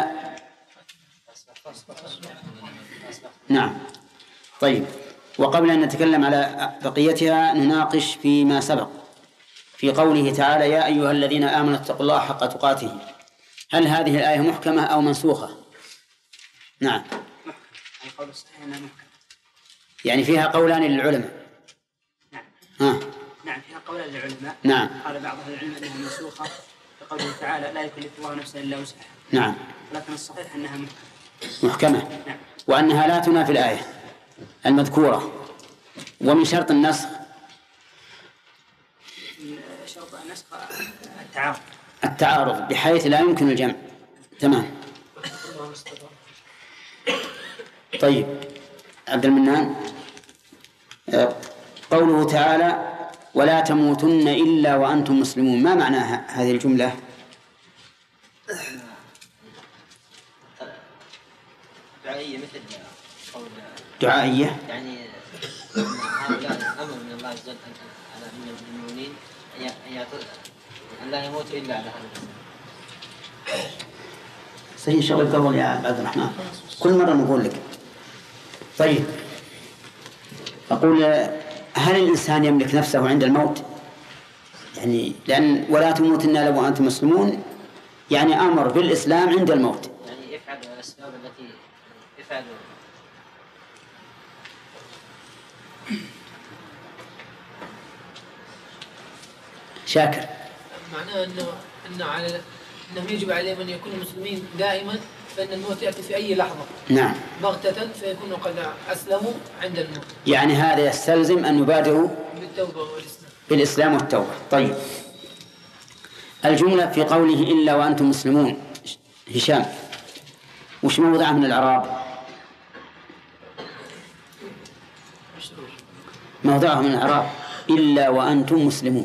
S1: نعم طيب، وقبل أن نتكلم على بقيتها نناقش فيما سبق في قوله تعالى يا أيها الذين آمنوا اتقوا الله حق تقاته. هل هذه الآية محكمة أو منسوخة؟ نعم.
S3: القول الصحيح أنها محكمة.
S1: يعني فيها قولان للعلماء.
S3: نعم. نعم فيها قولان للعلماء.
S1: نعم.
S3: قال بعض أهل العلم أنها منسوخة بقوله تعالى لا يكلف الله نفسا إلا وسعها.
S1: نعم.
S3: لكن الصحيح أنها
S1: محكمة.
S3: نعم.
S1: وأنها لا تنافي الآية المذكورة. ومن شرط النسخ التعارض بحيث لا يمكن الجمع. تمام. طيب عبد المنان، قوله تعالى ولا تموتن إلا وأنتم مسلمون، ما معنى هذه الجملة؟
S8: دعائية مثل قول
S1: دعائية
S8: يعني هؤلاء أمر من الله عز وجل على المؤمنين أن لا يموتوا إلا على هذا.
S1: صحيح شغل قول يا عبد الرحمن، كل مرة نقول لك. طيب أقول هل الإنسان يملك نفسه عند الموت؟ يعني لأن ولا تموتن إلا وأنتم مسلمون يعني أمر بالإسلام عند الموت.
S8: يعني يفعل الأسباب التي يفعل.
S1: شاكر.
S4: معناه انهم يجب عليهم ان يكونوا مسلمين دائما، فان الموت ياتي في اي لحظه.
S1: نعم.
S4: بغتة، فيكونوا قد اسلموا عند الموت.
S1: يعني هذا يستلزم ان يبادروا
S4: بالتوبه والاسلام.
S1: بالاسلام والتوبه. طيب، الجمله في قوله الا وانتم مسلمون، هشام وش موضعها من الاعراب؟ موضعها من الاعراب الا وانتم مسلمون.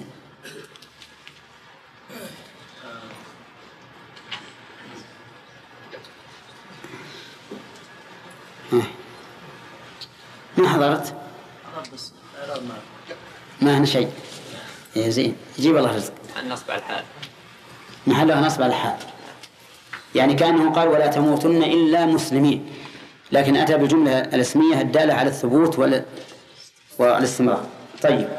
S1: ما حضرت؟
S8: بس إعراب
S1: ما هنا شيء. يا زين، يجيب الله رزق.
S8: النصب على الحال.
S1: محلها نصب على الحال، يعني كأنه قال ولا تموتن إلا مسلمين، لكن أتى بالجملة الاسمية الدالة على الثبوت والاستمرار. طيب،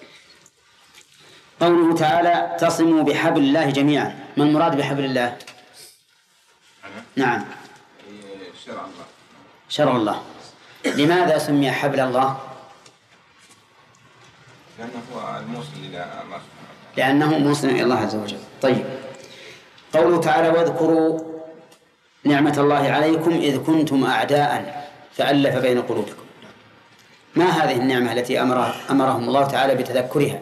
S1: قوله تعالى اعتصموا بحبل الله جميعا، ما المراد بحبل الله؟ نعم،
S9: شرع الله.
S1: شرع الله. لماذا سمي حبل الله؟
S9: لأنه هو الموصل إلى الله سبحانه وتعالى.
S1: لأنه موصل إلى الله عز وجل. طيب، قوله تعالى واذكروا نعمة الله عليكم إذ كنتم أعداء فألف بين قلوبكم. ما هذه النعمة التي أمرهم الله تعالى بتذكرها؟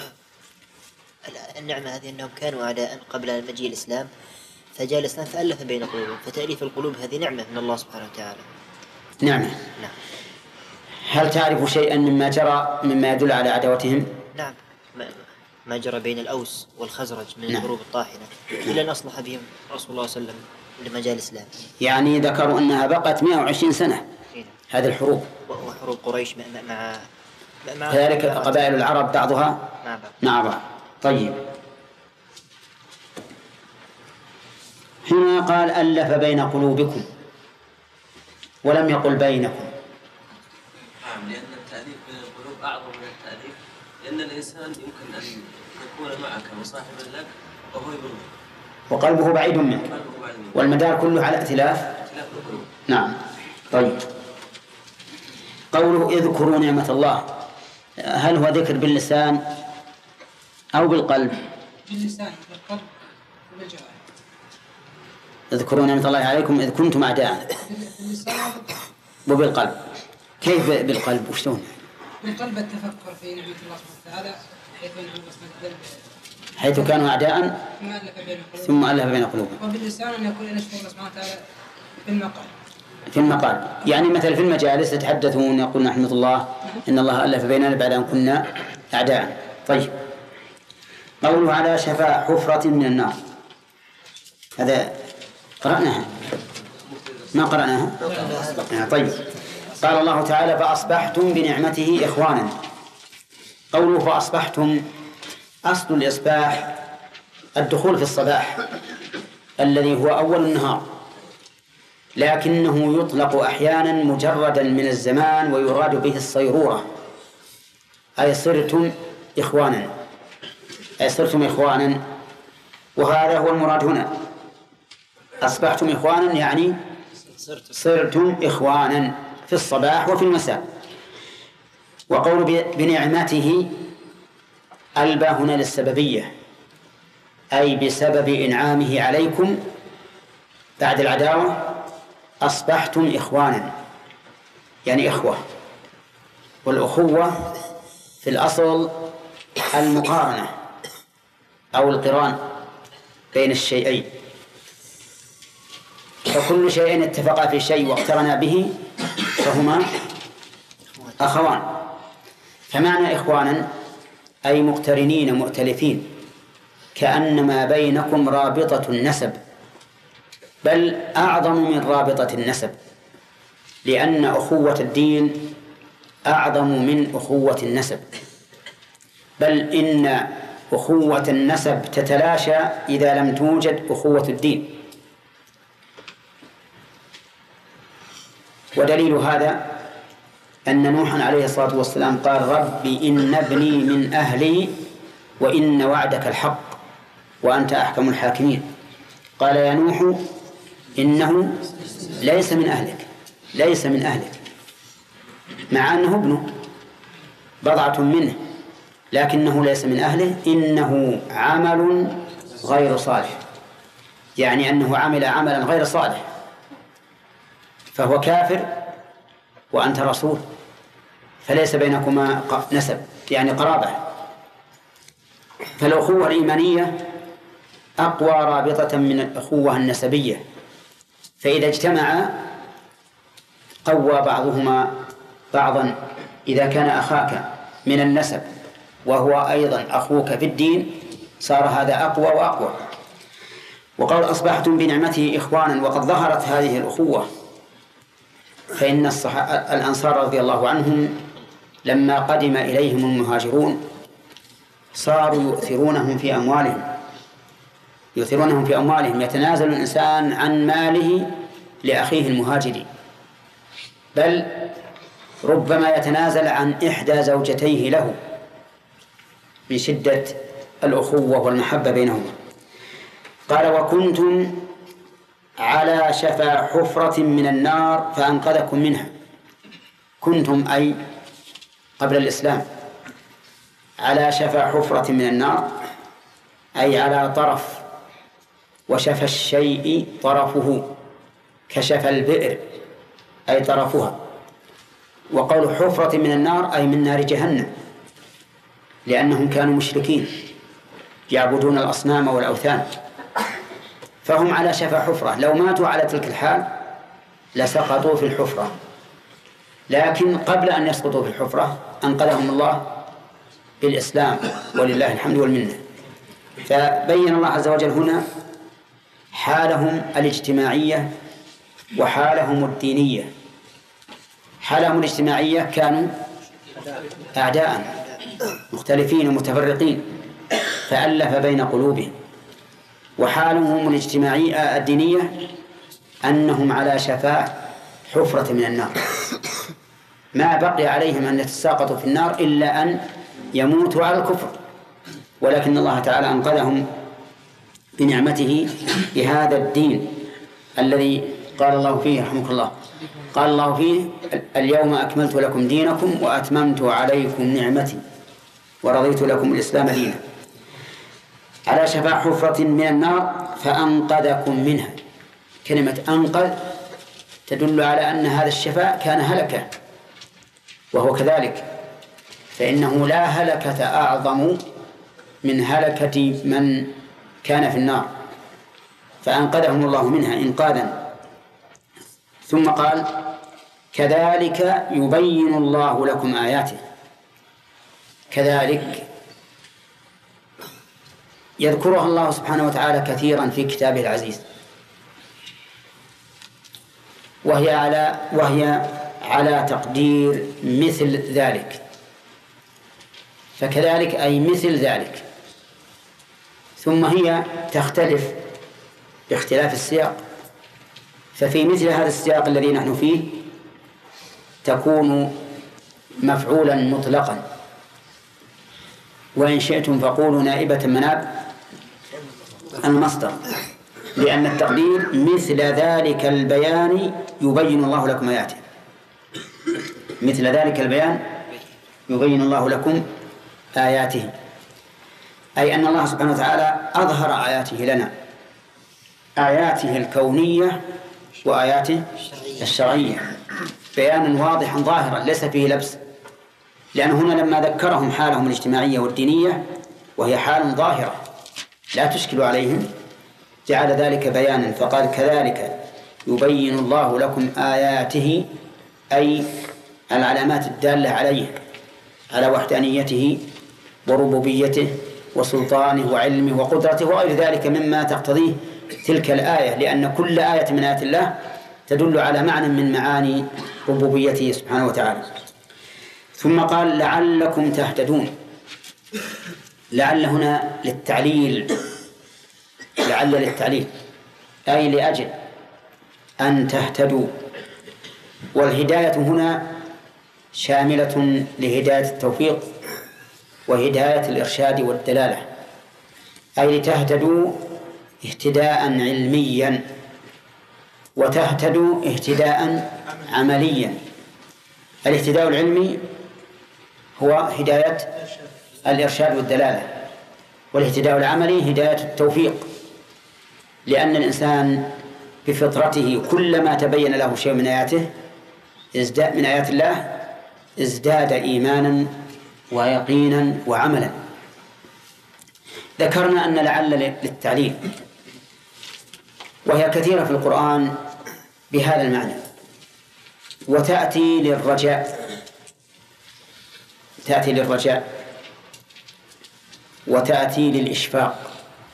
S10: النعمة هذه أنهم كانوا أعداء قبل مجيء الإسلام، فجاء الإسلام فألف بين قلوبهم، فتأليف القلوب هذه نعمة من الله سبحانه وتعالى.
S1: نعمة.
S10: نعم.
S1: هل تعرف شيئا مما جرى مما يدل على عداوتهم؟
S10: نعم، ما جرى بين الأوس والخزرج من
S1: نعم.
S10: الحروب الطاحنة إلى أن أصلح بهم رسول الله صلى الله عليه وسلم لما جاء الإسلام.
S1: يعني ذكروا أنها بقت 120 سنة هذه الحروب،
S10: وحروب قريش مع
S1: كذلك قبائل العرب بعضها مع بعض. طيب، هنا قال ألف بين قلوبكم ولم يقل بينكم.
S6: نعم، لأن التأليف بين القلوب أعظم من التأليف، لأن الإنسان يمكن أن يكون معك وصاحبا لك وهو يبغضك
S1: وقلبه بعيد منه، والمدار كله على ائتلاف
S6: القلوب.
S1: نعم. طيب، قوله اذكروا نعمة الله، هل هو ذكر باللسان أو بالقلب؟
S4: باللسان، بالقلب وبالجوارح.
S1: اذكروا نعمة الله عليكم إذ كنتم أعداء. وبالقلب. كيف بالقلب وشلون؟
S4: بالقلب التفكر في نعمة الله سبحانه وتعالى،
S1: حيث كانوا أعداء ثم ألف بين قلوبهم.
S4: وباللسان أن يكون نشكر الله سبحانه وتعالى
S1: في المقال، يعني مثلا في المجالس يتحدثون يقول نحمد الله إن الله ألف بيننا بعد أن كنا أعداء. طيب، قوله على شفا حفرة من النار، هذا قرأناها ما قرأناها؟ طيب، قال الله تعالى فأصبحتم بنعمته إخوانا. قوله فأصبحتم، أصل الإصباح الدخول في الصباح الذي هو أول النهار، لكنه يطلق أحيانا مجردا من الزمان ويراد به الصيرورة، أي صرتم إخوانا، أي صرتم إخوانا، وهذا هو المراد هنا. أصبحتم إخوانا يعني صرتم إخوانا في الصباح وفي المساء. وقول بنعمته البا هنا للسببية، أي بسبب إنعامه عليكم بعد العداوة أصبحتم إخوانا، يعني إخوة. والأخوة في الأصل المقارنة أو القران بين الشيئين، فكل شيء اتفق في شيء واقترنا به فهما أخوان. فمعنى إخوانا أي مقترنين مؤتلفين، كأنما بينكم رابطة النسب، بل أعظم من رابطة النسب، لأن أخوة الدين أعظم من أخوة النسب، بل إن أخوة النسب تتلاشى إذا لم توجد أخوة الدين. ودليل هذا أن نوحا عليه الصلاة والسلام قال ربي إن ابني من أهلي وإن وعدك الحق وأنت أحكم الحاكمين. قال يا نوح إنه ليس من أهلك، ليس من أهلك، مع أنه ابنه بضعة منه، لكنه ليس من أهله، إنه عمل غير صالح، يعني أنه عمل عملا غير صالح، فهو كافر وأنت رسول، فليس بينكما نسب يعني قرابة. فالأخوة الإيمانية أقوى رابطة من الأخوة النسبية، فإذا اجتمع قوى بعضهما بعضا. إذا كان أخاك من النسب وهو أيضا أخوك في الدين صار هذا أقوى وأقوى. وقال أصبحتم بنعمته إخوانا، وقد ظهرت هذه الأخوة، فإن الأنصار رضي الله عنهم لما قدم إليهم المهاجرون صاروا يؤثرونهم في أموالهم، يتنازل الإنسان عن ماله لأخيه المهاجر، بل ربما يتنازل عن إحدى زوجتيه له من شدة الأخوة والمحبة بينهما. قال وكنتم على شفا حفرة من النار فأنقذكم منها. كنتم أي قبل الإسلام على شفا حفرة من النار، أي على طرف، وشفى الشيء طرفه، كشف البئر أي طرفها. وقول حفرة من النار أي من نار جهنم، لأنهم كانوا مشركين يعبدون الأصنام والأوثان، فهم على شفا حفرة، لو ماتوا على تلك الحال لسقطوا في الحفرة، لكن قبل أن يسقطوا في الحفرة أنقذهم الله بالإسلام ولله الحمد والمنة. فبين الله عز وجل هنا حالهم الاجتماعية وحالهم الدينية. حالهم الاجتماعية كانوا أعداء مختلفين ومتفرقين فألف بين قلوبهم، وحالهم الاجتماعية الدينية أنهم على شفاء حفرة من النار، ما بقي عليهم أن يتساقطوا في النار إلا أن يموتوا على الكفر، ولكن الله تعالى أنقذهم بنعمته بهذا الدين الذي قال الله فيه رحمه الله، قال الله فيه اليوم أكملت لكم دينكم وأتممت عليكم نعمتي ورضيت لكم الإسلام دينا. على شفا حفرة من النار فأنقذكم منها. كلمة أنقذ تدل على أن هذا الشفاء كان هلكة، وهو كذلك، فإنه لا هلكة أعظم من هلكة من كان في النار، فأنقذهم الله منها إنقاذا. ثم قال كذلك يبين الله لكم آياته. كذلك يذكرها الله سبحانه وتعالى كثيرا في كتابه العزيز، وهي على تقدير مثل ذلك، فكذلك أي مثل ذلك. ثم هي تختلف باختلاف السياق، ففي مثل هذا السياق الذي نحن فيه تكون مفعولا مطلقا، وإن شئتم فقولوا نائبة مناب المصدر، لأن التقدير مثل ذلك البيان يبين الله لكم آياته. مثل ذلك البيان يبين الله لكم آياته، أي أن الله سبحانه وتعالى أظهر آياته لنا، آياته الكونية وآياته الشرعية بيانا واضحا ظاهرا ليس فيه لبس، لأن هنا لما ذكرهم حالهم الاجتماعية والدينية وهي حال ظاهرة لا تشكل عليهم جعل ذلك بيانا، فقال كذلك يبين الله لكم آياته، أي العلامات الدالة عليه على وحدانيته وربوبيته وسلطانه وعلمه وقدرته وغير ذلك مما تقتضيه تلك الآية، لأن كل آية من آيات الله تدل على معنى من معاني ربوبيته سبحانه وتعالى. ثم قال لعلكم تهتدون. لعل هنا للتعليل، لعل للتعليل أي لأجل أن تهتدوا، والهداية هنا شاملة لهداية التوفيق وهداية الإرشاد والدلالة، أي لتهتدوا اهتداء علميا وتهتدوا اهتداء عمليا. الاهتداء العلمي هو هداية الإرشاد والدلالة، والاهتداء العملي هداية التوفيق، لأن الإنسان بفطرته كلما تبين له شيء من آياته من آيات الله ازداد إيمانا ويقينا وعملا. ذكرنا أن لعل للتعليل، وهي كثيرة في القرآن بهذا المعنى، وتأتي للرجاء، تأتي للرجاء وتأتي للإشفاق.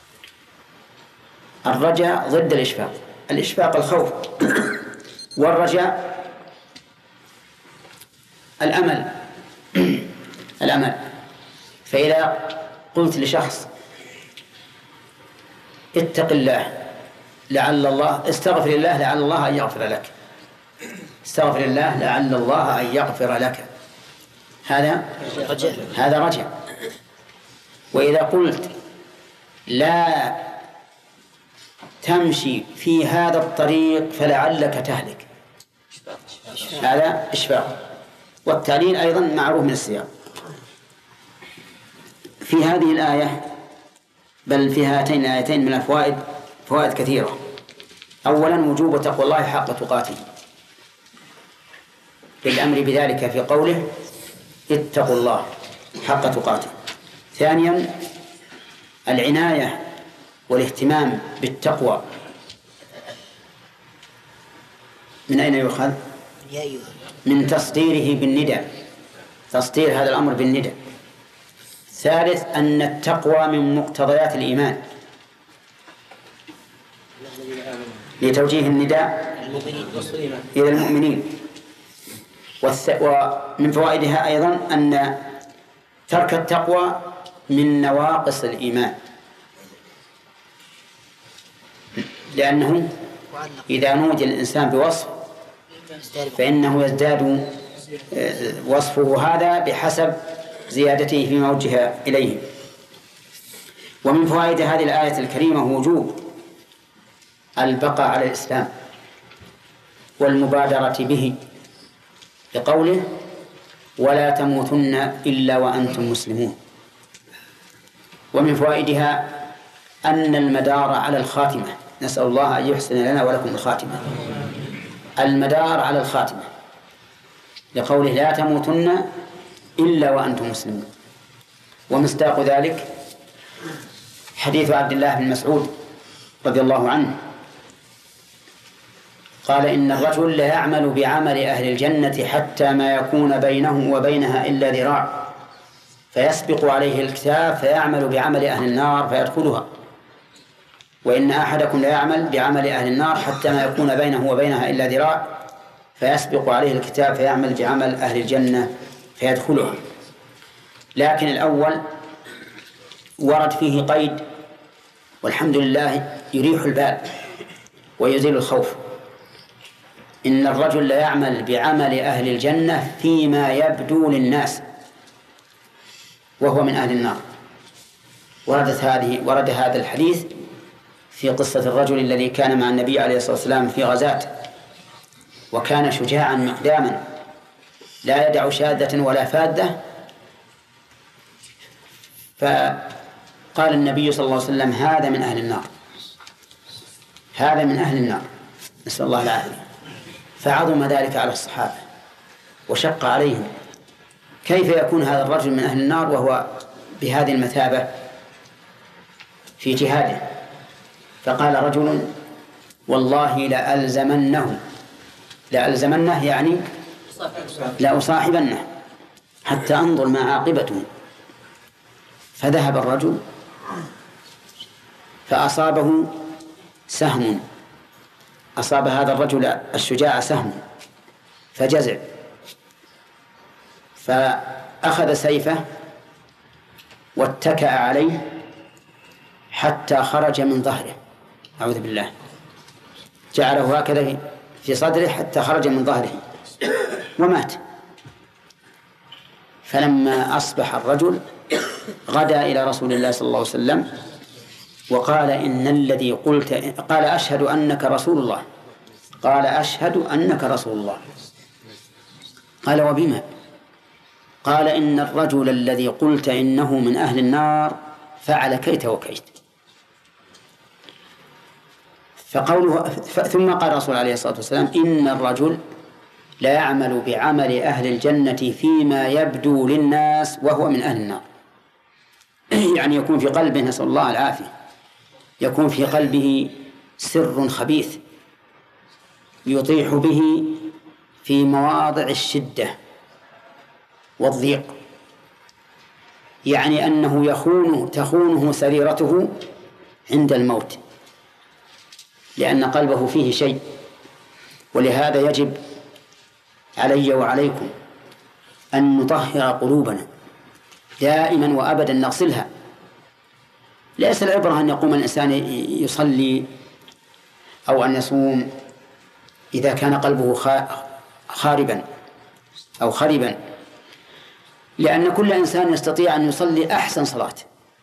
S1: الرجاء ضد الإشفاق، الإشفاق الخوف، والرجاء الأمل. الأمل. فإذا قلت لشخص اتق الله لعل الله، استغفر الله لعل الله أن يغفر لك، استغفر الله لعل الله أن يغفر لك، هذا رجاء. وإذا قلت لا تمشي في هذا الطريق فلعلك تهلك، هذا إشفاق. والتعليل أيضا معروف من السياق. في هذه الآية بل في هاتين الآيتين من الفوائد فوائد كثيرة. أولا وجوب تقوى الله حق تقاته بالأمر بذلك في قوله اتقوا الله حق تقاته. ثانيا العناية والاهتمام بالتقوى. من أين يؤخذ؟ من تصديره بالندى، تصدير هذا الأمر بالندى. ثالث أن التقوى من مقتضيات الإيمان لتوجيه النداء إلى المؤمنين. ومن فوائدها أيضا أن ترك التقوى من نواقص الإيمان، لأنه إذا نودي الإنسان بوصف فإنه يزداد وصفه هذا بحسب زيادته فيما وجه إليه. ومن فوائد هذه الآية الكريمة وجوب البقاء على الإسلام والمبادرة به، لقوله ولا تموتن إلا وأنتم مسلمون. ومن فوائدها أن المدار على الخاتمة، نسأل الله أن يحسن لنا ولكم الخاتمة، المدار على الخاتمة، لقوله لا تموتن إلا وأنتم مسلمون. ومصداق ذلك حديث عبد الله بن مسعود رضي الله عنه قال إن الرجل لا يعمل بعمل أهل الجنة حتى ما يكون بينه وبينها إلا ذراع، فيسبق عليه الكتاب فيعمل بعمل أهل النار فيدخلها، وإن أحدكم لا يعمل بعمل أهل النار حتى ما يكون بينه وبينها إلا ذراع، فيسبق عليه الكتاب فيعمل بعمل أهل الجنة فيدخلها. لكن الأول ورد فيه قيد، والحمد لله يريح البال ويزيل الخوف. إن الرجل لا يعمل بعمل أهل الجنة فيما يبدو للناس وهو من أهل النار. ورد هذا الحديث في قصة الرجل الذي كان مع النبي عليه الصلاة والسلام في غزاة، وكان شجاعا مقداما لا يدع شاذة ولا فاذة، فقال النبي صلى الله عليه وسلم هذا من أهل النار، هذا من أهل النار، نسأل الله العافية. فعظم ذلك على الصحابة وشق عليهم، كيف يكون هذا الرجل من أهل النار وهو بهذه المثابة في جهاده؟ فقال رجل والله لألزمنه يعني لأصاحبنه حتى أنظر ما عاقبته. فذهب الرجل فأصابه سهم، أصاب هذا الرجل الشجاع سهم فجزع، فأخذ سيفه واتكأ عليه حتى خرج من ظهره، أعوذ بالله، جعله هكذا في صدره حتى خرج من ظهره ومات. فلما أصبح الرجل غدا إلى رسول الله صلى الله عليه وسلم وقال إن الذي قلت، قال أشهد أنك رسول الله، قال أشهد أنك رسول الله. قال وبما؟ قال إن الرجل الذي قلت إنه من أهل النار فعل كيت وكيت. ثم قال الرسول عليه الصلاة والسلام إن الرجل لا يعمل بعمل أهل الجنة فيما يبدو للناس وهو من أهل النار. يعني يكون في قلبه، نسأل الله العافية، يكون في قلبه سر خبيث يطيح به في مواضع الشدة والضيق، يعني أنه تخونه سريرته عند الموت، لأن قلبه فيه شيء. ولهذا يجب علي وعليكم أن نطهر قلوبنا دائما وأبدا، نغسلها. ليس العبرة أن يقوم الإنسان يصلي أو أن يصوم إذا كان قلبه خاربا أو خربا، لأن كل إنسان يستطيع أن يصلي أحسن صلاة،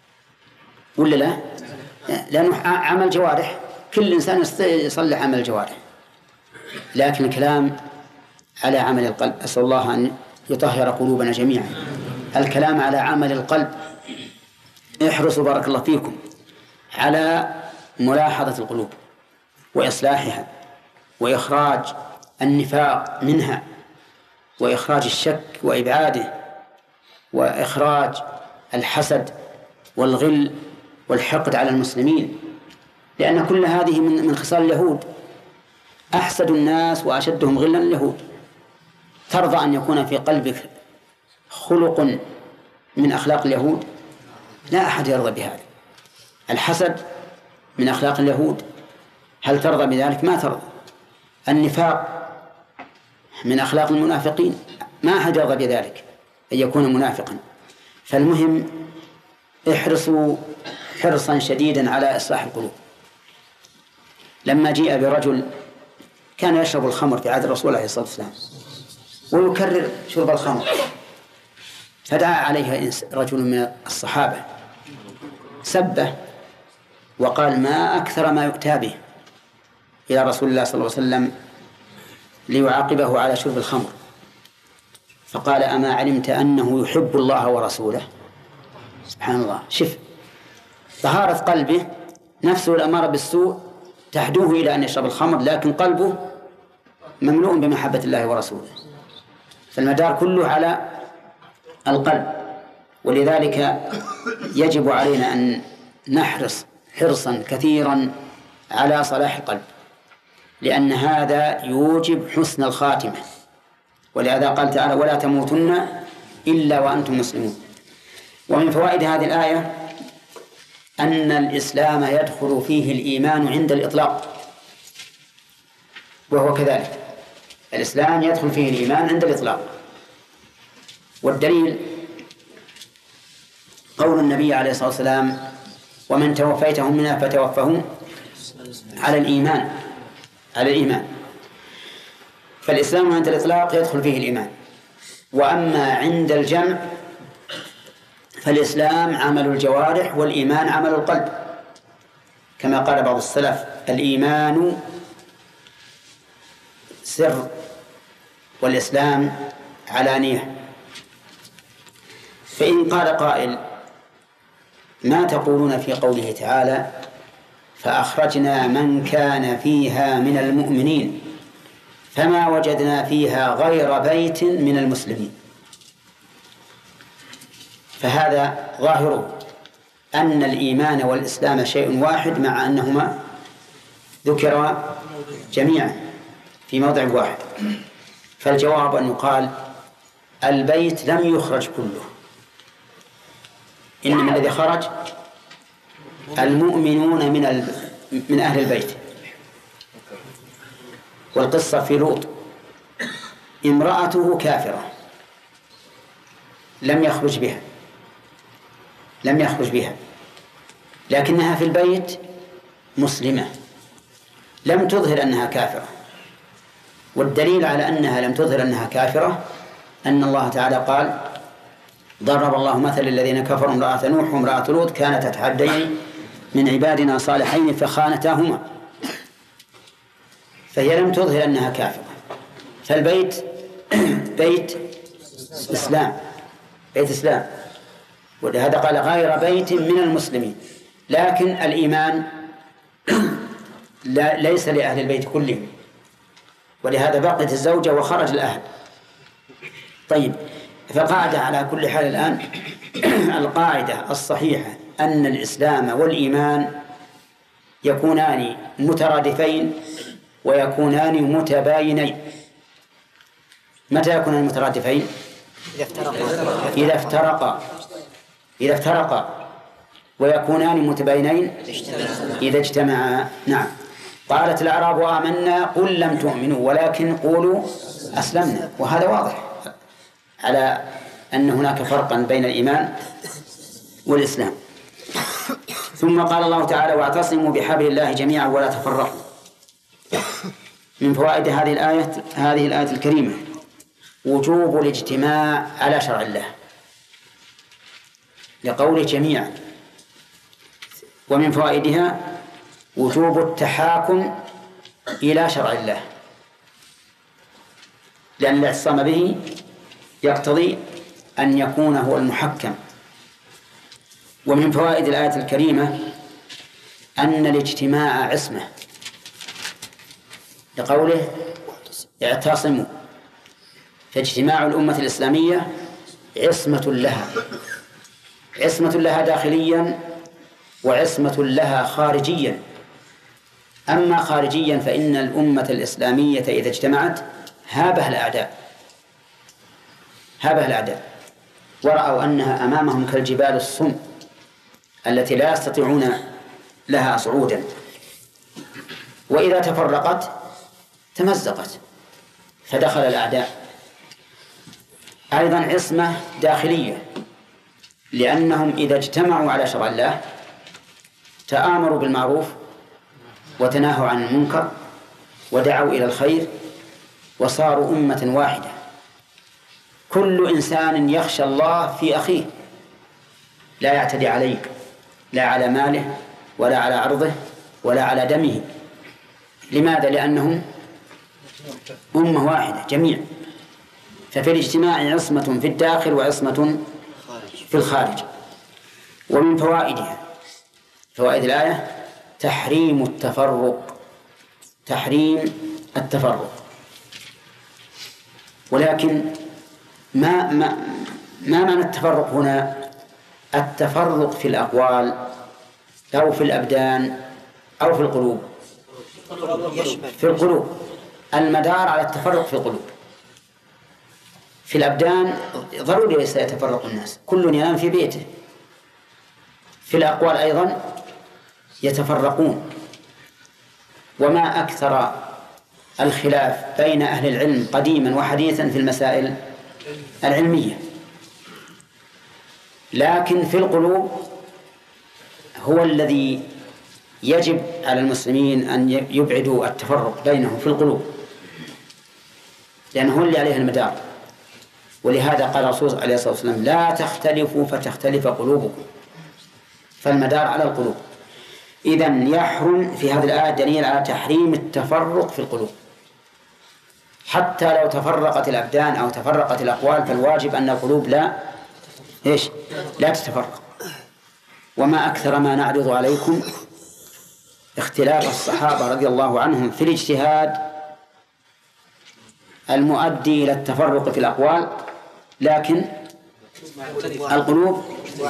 S1: ولا لا؟ لأنه عمل جوارح، كل إنسان يصلي عمل جوارح، لكن الكلام على عمل القلب. أسأل الله أن يطهر قلوبنا جميعا. الكلام على عمل القلب، احرصوا بارك الله فيكم على ملاحظة القلوب وإصلاحها وإخراج النفاق منها وإخراج الشك وإبعاده وإخراج الحسد والغل والحقد على المسلمين، لأن كل هذه من خصال اليهود. أحسد الناس وأشدهم غلا اليهود. ترضى أن يكون في قلبك خلق من أخلاق اليهود؟ لا أحد يرضى بهذا. الحسد من أخلاق اليهود، هل ترضى بذلك؟ ما ترضى. النفاق من أخلاق المنافقين، ما أحد يرضى بذلك أن يكون منافقا. فالمهم احرصوا حرصا شديدا على إصلاح القلوب. لما جيء برجل كان يشرب الخمر في عهد الرسول عليه الصلاة والسلام ويكرر شرب الخمر، فدعا عليه رجل من الصحابة سبه وقال ما أكثر ما يؤتى به إلى رسول الله صلى الله عليه وسلم ليعاقبه على شرب الخمر، فقال أما علمت أنه يحب الله ورسوله؟ سبحان الله. شف طهارة قلبه، نفسه الأمارة بالسوء تحدوه إلى أن يشرب الخمر، لكن قلبه مملوء بمحبة الله ورسوله. فالمدار كله على القلب، ولذلك يجب علينا أن نحرص حرصا كثيرا على صلاح القلب، لأن هذا يوجب حسن الخاتمة. ولهذا قال تعالى ولا تموتن إلا وأنتم مسلمون. ومن فوائد هذه الآية أن الإسلام يدخل فيه الإيمان عند الإطلاق، وهو كذلك. الإسلام يدخل فيه الإيمان عند الإطلاق، والدليل قول النبي عليه الصلاة والسلام ومن توفيتهم منا فتوفهم على الإيمان. فالإسلام عند الإطلاق يدخل فيه الإيمان. وأما عند الجمع فالإسلام عمل الجوارح والإيمان عمل القلب، كما قال بعض السلف الإيمان سر والإسلام علانية. فإن قال قائل ما تقولون في قوله تعالى فأخرجنا من كان فيها من المؤمنين فما وجدنا فيها غير بيت من المسلمين؟ فهذا ظاهره أن الإيمان والإسلام شيء واحد، مع أنهما ذكرا جميعا في موضع واحد. فالجواب أن يقال البيت لم يخرج كله، إنما الذي خرج المؤمنون من أهل البيت. والقصة في لوط، امرأته كافرة لم يخرج بها، لكنها في البيت مسلمة لم تظهر أنها كافرة. والدليل على أنها لم تظهر أنها كافرة أن الله تعالى قال ضرب الله مثل الذين كفروا امرأة نوح وامرأة لوط كانتا تحت عبدين من عبادنا صالحين فخانتاهما فهي لم تظهر أنها كافرة. فالبيت بيت إسلام، بيت إسلام، ولهذا قال غير بيت من المسلمين. لكن الإيمان ليس لأهل البيت كلهم، ولهذا بقيت الزوجة وخرج الأهل. طيب، فقاعدة على كل حال الآن القاعدة الصحيحة أن الإسلام والإيمان يكونان مترادفين ويكونان متباينين. متى يكونان مترادفين؟ إذا افترقا، ويكونان متباينين إذا اجتمعا. نعم. قالت الأعراب آمنا قل لم تؤمنوا ولكن قولوا أسلمنا، وهذا واضح على أن هناك فرقا بين الإيمان والإسلام. ثم قال الله تعالى واعتصموا بحبل الله جميعا ولا تفرقوا. من فوائد هذه الآية الكريمة وجوب الاجتماع على شرع الله لقوله جميعا، ومن فوائدها وجوب التحاكم إلى شرع الله، لأن الاعتصام به يقتضي أن يكون هو المحكم. ومن فوائد الآية الكريمة أن الاجتماع عصمة لقوله اعتصموا، فاجتماع الأمة الإسلامية عصمة لها داخليا وعصمة لها خارجيا. أما خارجيا فإن الأمة الإسلامية إذا اجتمعت هابها الأعداء ورأوا أنها أمامهم كالجبال الصم التي لا يستطيعون لها صعودا، وإذا تفرقت تمزقت فدخل الأعداء. أيضا عصمة داخلية، لأنهم إذا اجتمعوا على شرع الله تآمروا بالمعروف وتناهوا عن المنكر ودعوا إلى الخير وصاروا أمة واحدة، كل إنسان يخشى الله في أخيه، لا يعتدي عليه لا على ماله ولا على عرضه ولا على دمه. لماذا؟ لأنهم أمة واحدة جميع. ففي الاجتماع عصمة في الداخل وعصمة في الخارج. ومن فوائد الآية تحريم التفرق. ولكن ما معنى التفرق هنا؟ التفرق في الأقوال أو في الأبدان أو في القلوب؟ في القلوب. المدار على التفرق في القلوب. في الأبدان ضروري ليس يتفرق الناس، كل ينام في بيته. في الأقوال أيضا يتفرقون. وما أكثر الخلاف بين أهل العلم قديما وحديثا في المسائل العلمية، لكن في القلوب هو الذي يجب على المسلمين أن يبعدوا التفرق بينهم في القلوب، لأنه هو اللي عليه المدار. ولهذا قال الرسول عليه الصلاة والسلام لا تختلفوا فتختلف قلوبكم، فالمدار على القلوب. إذن يحرم في هذه الآية دليل على تحريم التفرق في القلوب. حتى لو تفرقت الأبدان أو تفرقت الأقوال فالواجب أن القلوب لا تتفرق. وما أكثر ما نعرض عليكم اختلاف الصحابة رضي الله عنهم في الاجتهاد المؤدي إلى التفرق في الأقوال، لكن القلوب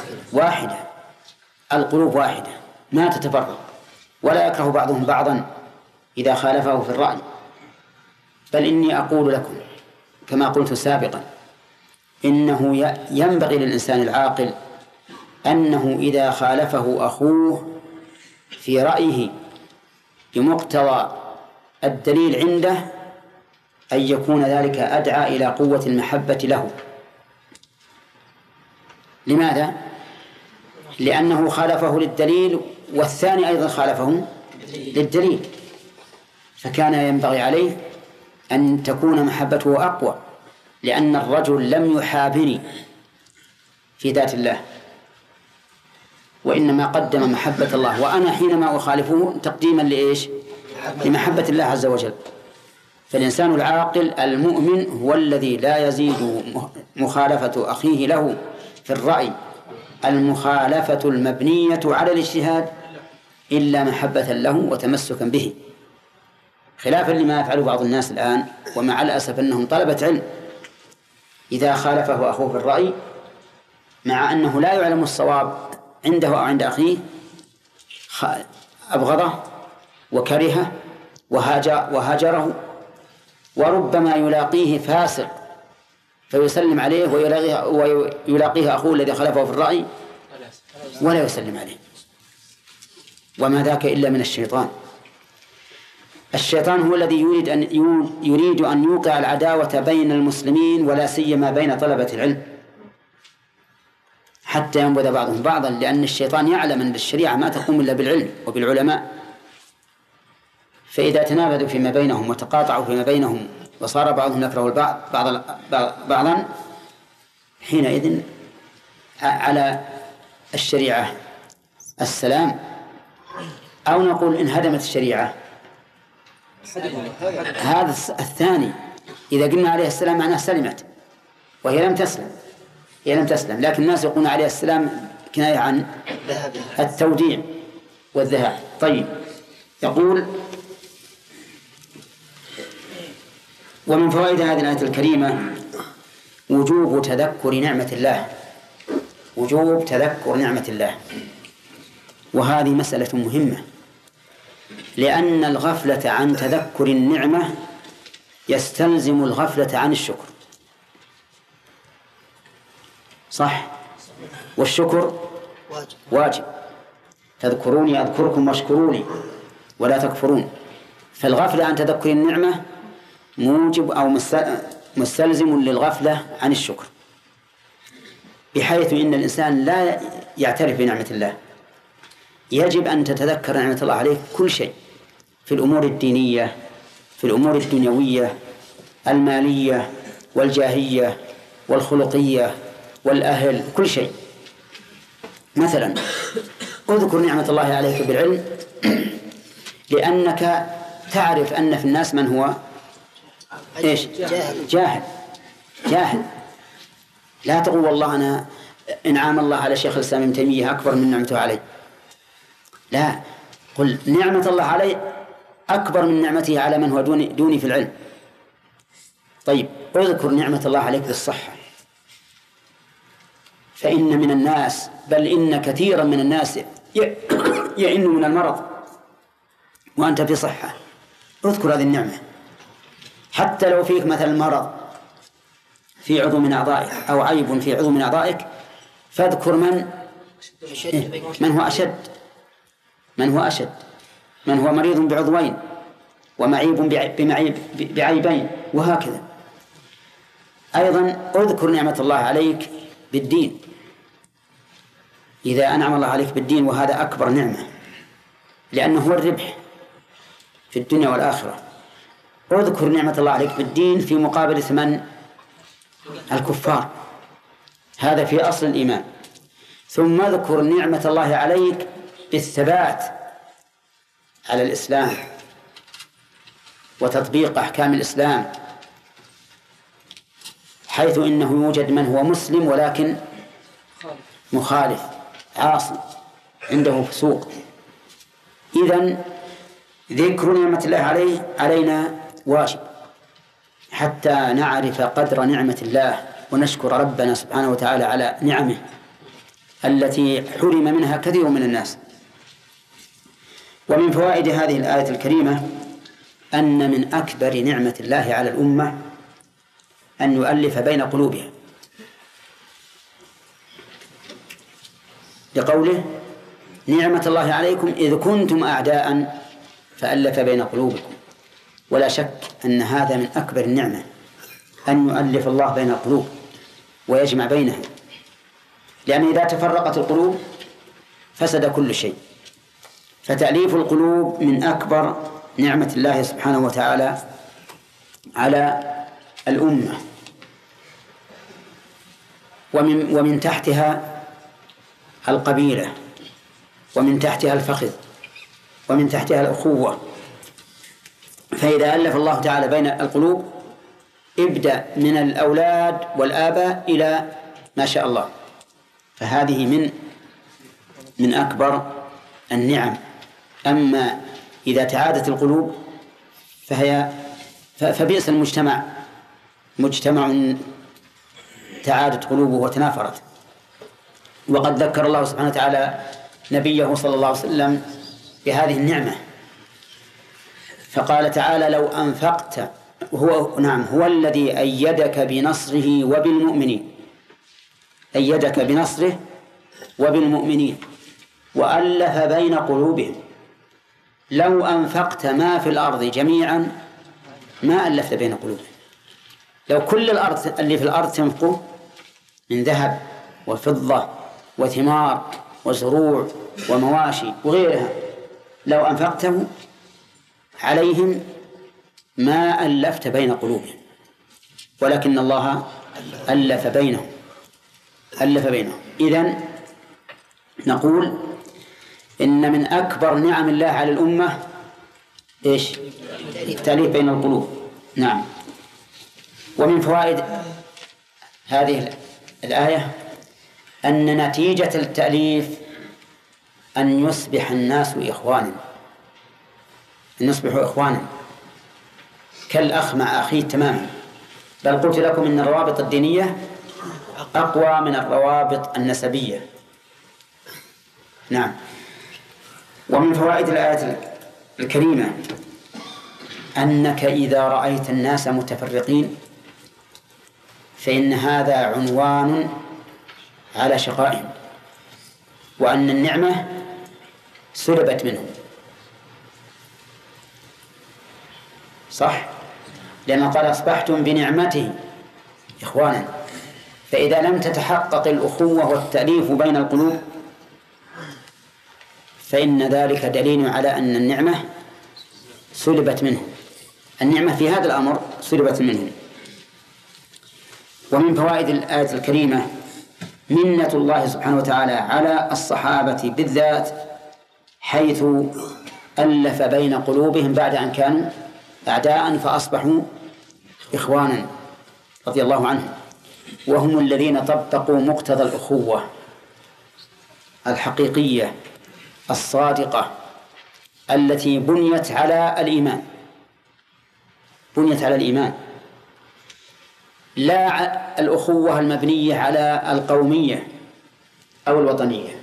S1: واحدة ما تتفرق، ولا يكره بعضهم بعضا إذا خالفه في الرأي. بل إني أقول لكم كما قلت سابقا إنه ينبغي للإنسان العاقل أنه إذا خالفه أخوه في رأيه بمقتضى الدليل عنده أن يكون ذلك أدعى إلى قوة المحبة له. لماذا؟ لأنه خالفه للدليل والثاني أيضا خالفه للدليل، فكان ينبغي عليه أن تكون محبته أقوى، لأن الرجل لم يحابني في ذات الله وإنما قدم محبة الله، وأنا حينما أخالفه تقديما لإيش؟ لمحبة الله عز وجل. فالإنسان العاقل المؤمن هو الذي لا يزيد مخالفة أخيه له في الرأي المخالفة المبنية على الاجتهاد إلا محبة له وتمسكا به، خلافا لما يفعله بعض الناس الآن، ومع الأسف أنهم طلبة علم إذا خالفه أخوه في الرأي مع أنه لا يعلم الصواب عنده أو عند أخيه أبغضه وكرهه وهاجره، وربما يلاقيه فاسق فيسلم عليه ويلاقيه أخوه الذي خلفه في الرأي ولا يسلم عليه، وما ذاك إلا من الشيطان. الشيطان هو الذي يريد أن يوقع العداوة بين المسلمين ولا سيما بين طلبة العلم حتى ينبذ بعضهم بعضا، لأن الشيطان يعلم أن الشريعة ما تقوم إلا بالعلم وبالعلماء، فإذا تنابذوا فيما بينهم وتقاطعوا فيما بينهم وصار بعضهم يكره البعض بعضا حينئذ على الشريعة السلام، أو نقول إن هدمت الشريعة. هذا الثاني إذا قلنا عليه السلام معناه سلمت وهي لم تسلم، لكن الناس يقولون عليه السلام كناية عن التوديع والذهاب. طيب، يقول: ومن فوائد هذه الآية الكريمة وجوب تذكر نعمة الله، وهذه مسألة مهمة، لأن الغفلة عن تذكر النعمة يستلزم الغفلة عن الشكر، صح؟ والشكر واجب. تذكروني أذكركم واشكروا لي ولا تكفرون. فالغفلة عن تذكر النعمة موجب أو مستلزم للغفلة عن الشكر، بحيث إن الإنسان لا يعترف بنعمة الله. يجب أن تتذكر نعمة الله عليك كل شيء، في الأمور الدينية، في الأمور الدنيوية، المالية والجاهية والخلقية والأهل، كل شيء. مثلا اذكر نعمة الله عليك بالعلم، لأنك تعرف أن في الناس من هو إيش؟ جاهل. لا تقول والله أنا إنعام الله على شيخ الإسلام ابن تيمية أكبر من نعمته علي، لا، قل نعمة الله علي أكبر من نعمته على من هو دوني في العلم. طيب، اذكر نعمة الله عليك بالصحة، فإن من الناس، بل إن كثيرا من الناس يئن من المرض وأنت في صحة. اذكر هذه النعمة، حتى لو فيك مثل مرض في عضو من أعضائك أو عيب في عضو من أعضائك، فاذكر من هو أشد، من هو مريض بعضوين ومعيب بعيبين، وهكذا. أيضا اذكر نعمة الله عليك بالدين، إذا أنعم الله عليك بالدين، وهذا أكبر نعمة لأنه هو الربح في الدنيا والآخرة. اذكر نعمة الله عليك بالدين في مقابلة من؟ الكفار، هذا في أصل الإيمان. ثم اذكر نعمة الله عليك بالثبات على الإسلام وتطبيق أحكام الإسلام، حيث إنه يوجد من هو مسلم ولكن مخالف عاصي عنده فسوق. إذن ذكر نعمة الله علينا واجب حتى نعرف قدر نعمة الله ونشكر ربنا سبحانه وتعالى على نعمه التي حرم منها كثير من الناس. ومن فوائد هذه الآية الكريمة أن من أكبر نعمة الله على الأمة أن يؤلف بين قلوبها، لقوله: نعمة الله عليكم إذ كنتم أعداء فألف بين قلوبكم. ولا شك أن هذا من أكبر النعمة، أن يؤلف الله بين القلوب ويجمع بينها، لأن إذا تفرقت القلوب فسد كل شيء. فتأليف القلوب من أكبر نعمة الله سبحانه وتعالى على الأمة. ومن تحتها القبيلة، ومن تحتها الفخذ، ومن تحتها الأخوة، فإذا ألف الله تعالى بين القلوب ابدأ من الأولاد والآباء إلى ما شاء الله، فهذه من أكبر النعم. أما إذا تعادت القلوب فبئس المجتمع، مجتمع تعادت قلوبه وتنافرت. وقد ذكر الله سبحانه وتعالى نبيه صلى الله عليه وسلم بهذه النعمة، فقال تعالى: لو أنفقت هو الذي أيدك بنصره وبالمؤمنين، أيدك بنصره وبالمؤمنين وألف بين قلوبهم. لو أنفقت ما في الأرض جميعا ما ألفت بين قلوبهم. لو كل الأرض اللي في الأرض تنفقه من ذهب وفضة وثمار وزروع ومواشي وغيرها، لو أنفقته عليهم ما ألفت بين قلوبهم، ولكن الله ألف بينهم. إذن نقول إن من أكبر نعم الله على الأمة إيش؟ التأليف بين القلوب. نعم. ومن فوائد هذه الآية أن نتيجة التأليف أن يصبح الناس إخوانا، أن يصبحوا إخوانا كالأخ مع أخيه تماما. بل قلت لكم إن الروابط الدينية أقوى من الروابط النسبية. نعم. ومن فوائد الآية الكريمة أنك إذا رأيت الناس متفرقين فإن هذا عنوان على شقائهم، وأن النعمة سلبت منهم. صح؟ لأنه قال: أصبحتم بنعمته إخوانا. فإذا لم تتحقق الأخوة والتأليف بين القلوب فإن ذلك دليل على أن النعمة سلبت منهم، النعمة في هذا الأمر سلبت منهم. ومن فوائد الآية الكريمة منة الله سبحانه وتعالى على الصحابة بالذات، حيث ألف بين قلوبهم بعد أن كانوا أعداء فأصبحوا إخوانا رضي الله عنهم، وهم الذين طبقوا مقتضى الأخوة الحقيقية الصادقة التي بنيت على الإيمان، لا الأخوة المبنية على القومية أو الوطنية.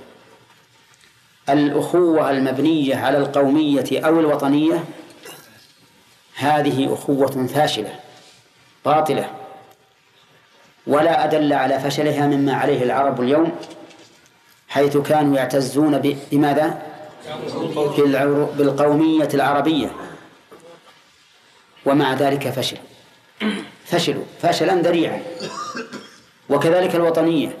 S1: الأخوة المبنية على القومية أو الوطنية هذه أخوة فاشلة باطلة، ولا أدل على فشلها مما عليه العرب اليوم، حيث كانوا يعتزون بماذا؟ بالقومية العربية، ومع ذلك فشلوا فشلا ذريعا. وكذلك الوطنية،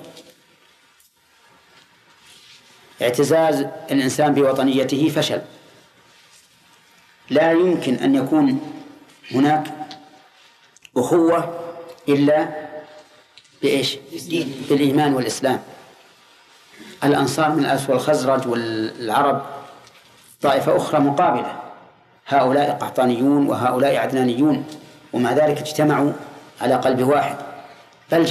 S1: اعتزاز الإنسان بوطنيته فشل. لا يمكن أن يكون هناك أخوة إلا بإيش؟ بالإيمان والإسلام. الأنصار من الأوس والخزرج والعرب طائفة أخرى مقابلة، هؤلاء قحطانيون وهؤلاء عدنانيون، ومع ذلك اجتمعوا على قلب واحد. بل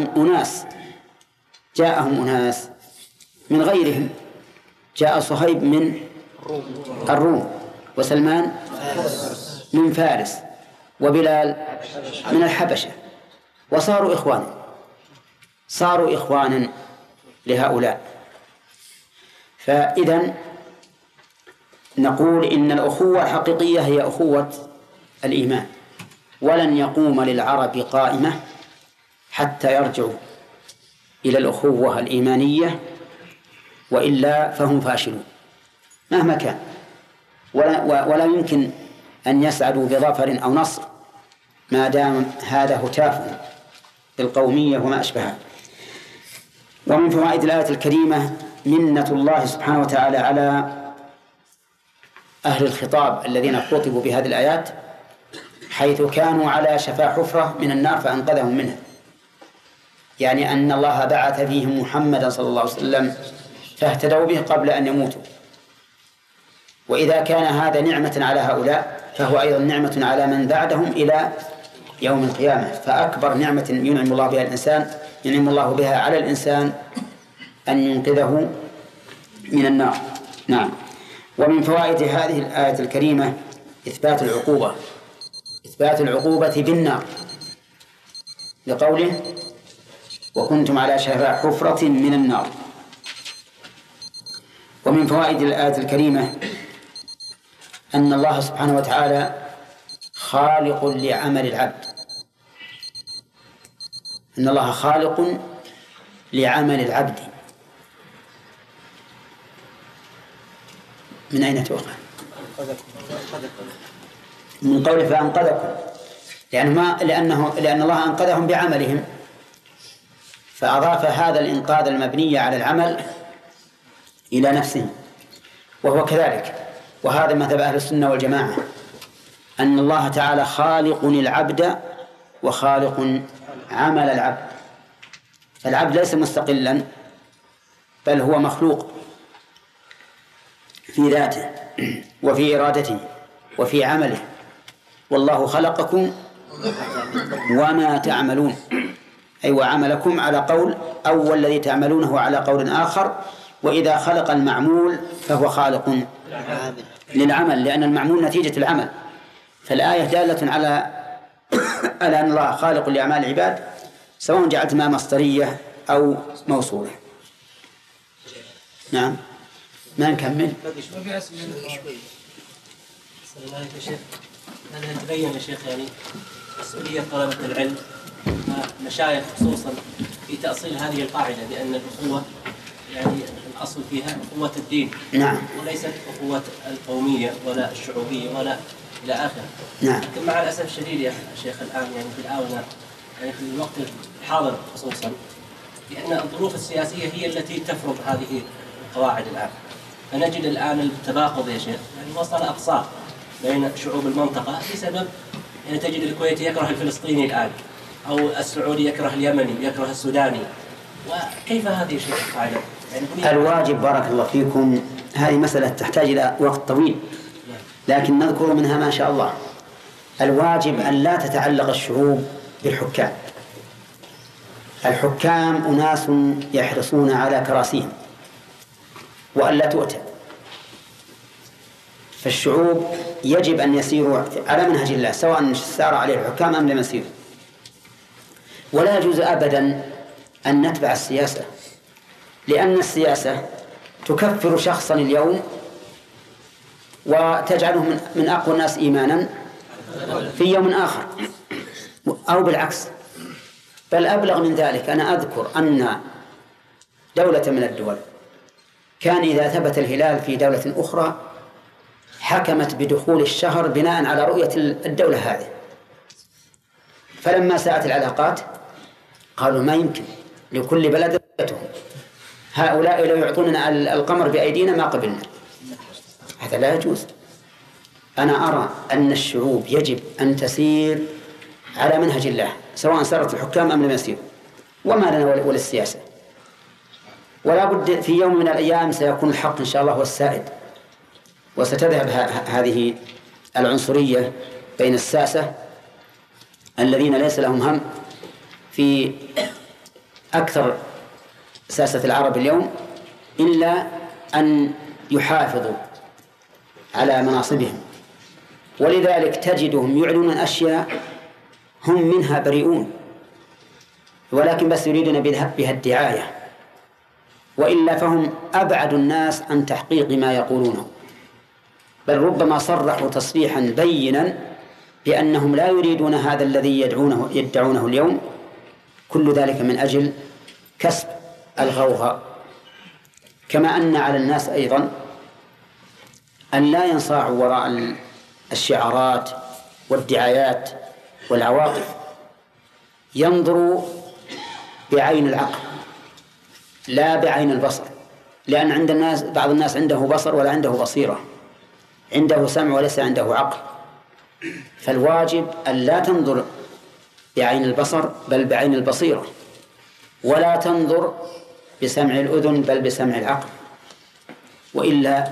S1: جاءهم أناس من غيرهم، جاء صهيب من الروم، وسلمان من فارس، وبلال من الحبشة، وصاروا إخوانا لهؤلاء. فإذن نقول إن الأخوة الحقيقية هي أخوة الإيمان، ولن يقوم للعرب قائمة حتى يرجعوا إلى الأخوة الإيمانية، وإلا فهم فاشلون مهما كان، ولا يمكن أن يسعدوا بظفر أو نصر ما دام هذا هتاف بالقومية وما أشبهها. ومن فوائد الآية الكريمة منة الله سبحانه وتعالى على أهل الخطاب الذين خطبوا بهذه الآيات، حيث كانوا على شفا حفرة من النار فأنقذهم منها. يعني أن الله بعث فيهم محمدا صلى الله عليه وسلم فاهتدوا به قبل أن يموتوا، وإذا كان هذا نعمة على هؤلاء فهو أيضا نعمة على من بعدهم إلى يوم القيامة. فأكبر نعمة ينعم الله بها على الإنسان أن ينقذه من النار. نعم. ومن فوائد هذه الآية الكريمة إثبات العقوبة بالنار لقوله وكنتم على شفا حفرة من النار. ومن فوائد الآية الكريمة أن الله سبحانه وتعالى خالق لعمل العبد، أن الله خالق لعمل العبد. من أين تؤخذ؟ من قوله فأنقذكم، لأن الله أنقذهم بعملهم، فأضاف هذا الإنقاذ المبني على العمل إلى نفسه، وهو كذلك. وهذا مذهب أهل السنة والجماعة، أن الله تعالى خالق العبد وخالق عمل العبد. فالعبد ليس مستقلا بل هو مخلوق في ذاته وفي إرادته وفي عمله. والله خلقكم وما تعملون، أي وعملكم على قول، أو الذي تعملونه على قول آخر. وإذا خلق المعمول فهو خالق للعمل، لأن المعمول نتيجة العمل. فالآية دالة على أن الله خالق لأعمال العباد، سواء جعلت ما مصدرية أو موصولة. نعم. ما نكمل.
S6: أنا تبين يا شيخ يعني مسؤولية طلبة العلم مشايخ خصوصا في تأصيل هذه القاعدة، بأن الأخوة يعني الأصل فيها أخوة الدين.
S1: نعم.
S6: وليست أخوة القومية ولا الشعوبية ولا إلى آخره.
S1: نعم.
S6: لكن مع الأسف الشديد يا شيخ الآن يعني في الآونة يعني في الوقت الحاضر خصوصا، لأن الظروف السياسية هي التي تفرض هذه القواعد الآن. فنجد الآن التباغض يا شيخ يعني وصل أقصاه بين شعوب المنطقة بسبب يعني تجد الكويتي يكره الفلسطيني الآن، أو السعودي يكره اليمني، يكره السوداني. وكيف هذه الشيء القاعدة؟ يعني
S1: الواجب بارك الله فيكم، هذه مسألة تحتاج إلى وقت طويل، لكن نذكر منها ما شاء الله. الواجب أن لا تتعلق الشعوب بالحكام. الحكام أناس يحرصون على كراسيهم وأن لا تؤتى. فالشعوب يجب أن يسيروا على منهج الله، سواء سار عليه الحكام أم لم يسيروا. ولا يجوز أبدا أن نتبع السياسة، لأن السياسة تكفر شخصا اليوم وتجعله من أقوى الناس إيمانا في يوم آخر، أو بالعكس. بل أبلغ من ذلك، أنا أذكر أن دولة من الدول كان إذا ثبت الهلال في دولة أخرى حكمت بدخول الشهر بناء على رؤية الدولة هذه. فلما ساءت العلاقات قالوا ما يمكن، لكل بلد رؤيته، هؤلاء لو يعطوننا القمر بأيدينا ما قبلنا. هذا لا يجوز. أنا أرى أن الشعوب يجب أن تسير على منهج الله، سواء سارت الحكام أم لم يسيروا، وما لنا وللسياسة. ولا بد في يوم من الأيام سيكون الحق إن شاء الله هو السائد، وستذهب هذه العنصرية بين الساسة الذين ليس لهم هم في أكثر ساسة العرب اليوم إلا أن يحافظوا على مناصبهم. ولذلك تجدهم يعلنون أشياء هم منها بريئون، ولكن بس يريدون بها الدعاية، وإلا فهم أبعد الناس عن تحقيق ما يقولونه. بل ربما صرحوا تصريحا بينا بأنهم لا يريدون هذا الذي يدعونه اليوم، كل ذلك من أجل كسب الغوغاء. كما أن على الناس أيضا أن لا ينصاعوا وراء الشعارات والدعايات والعواطف، ينظروا بعين العقل لا بعين البصر، لأن عند الناس بعض الناس عنده بصر ولا عنده بصيرة، عنده سمع وليس عنده عقل. فالواجب أن لا تنظر بعين البصر بل بعين البصيرة، ولا تنظر بسمع الأذن بل بسمع العقل، وإلا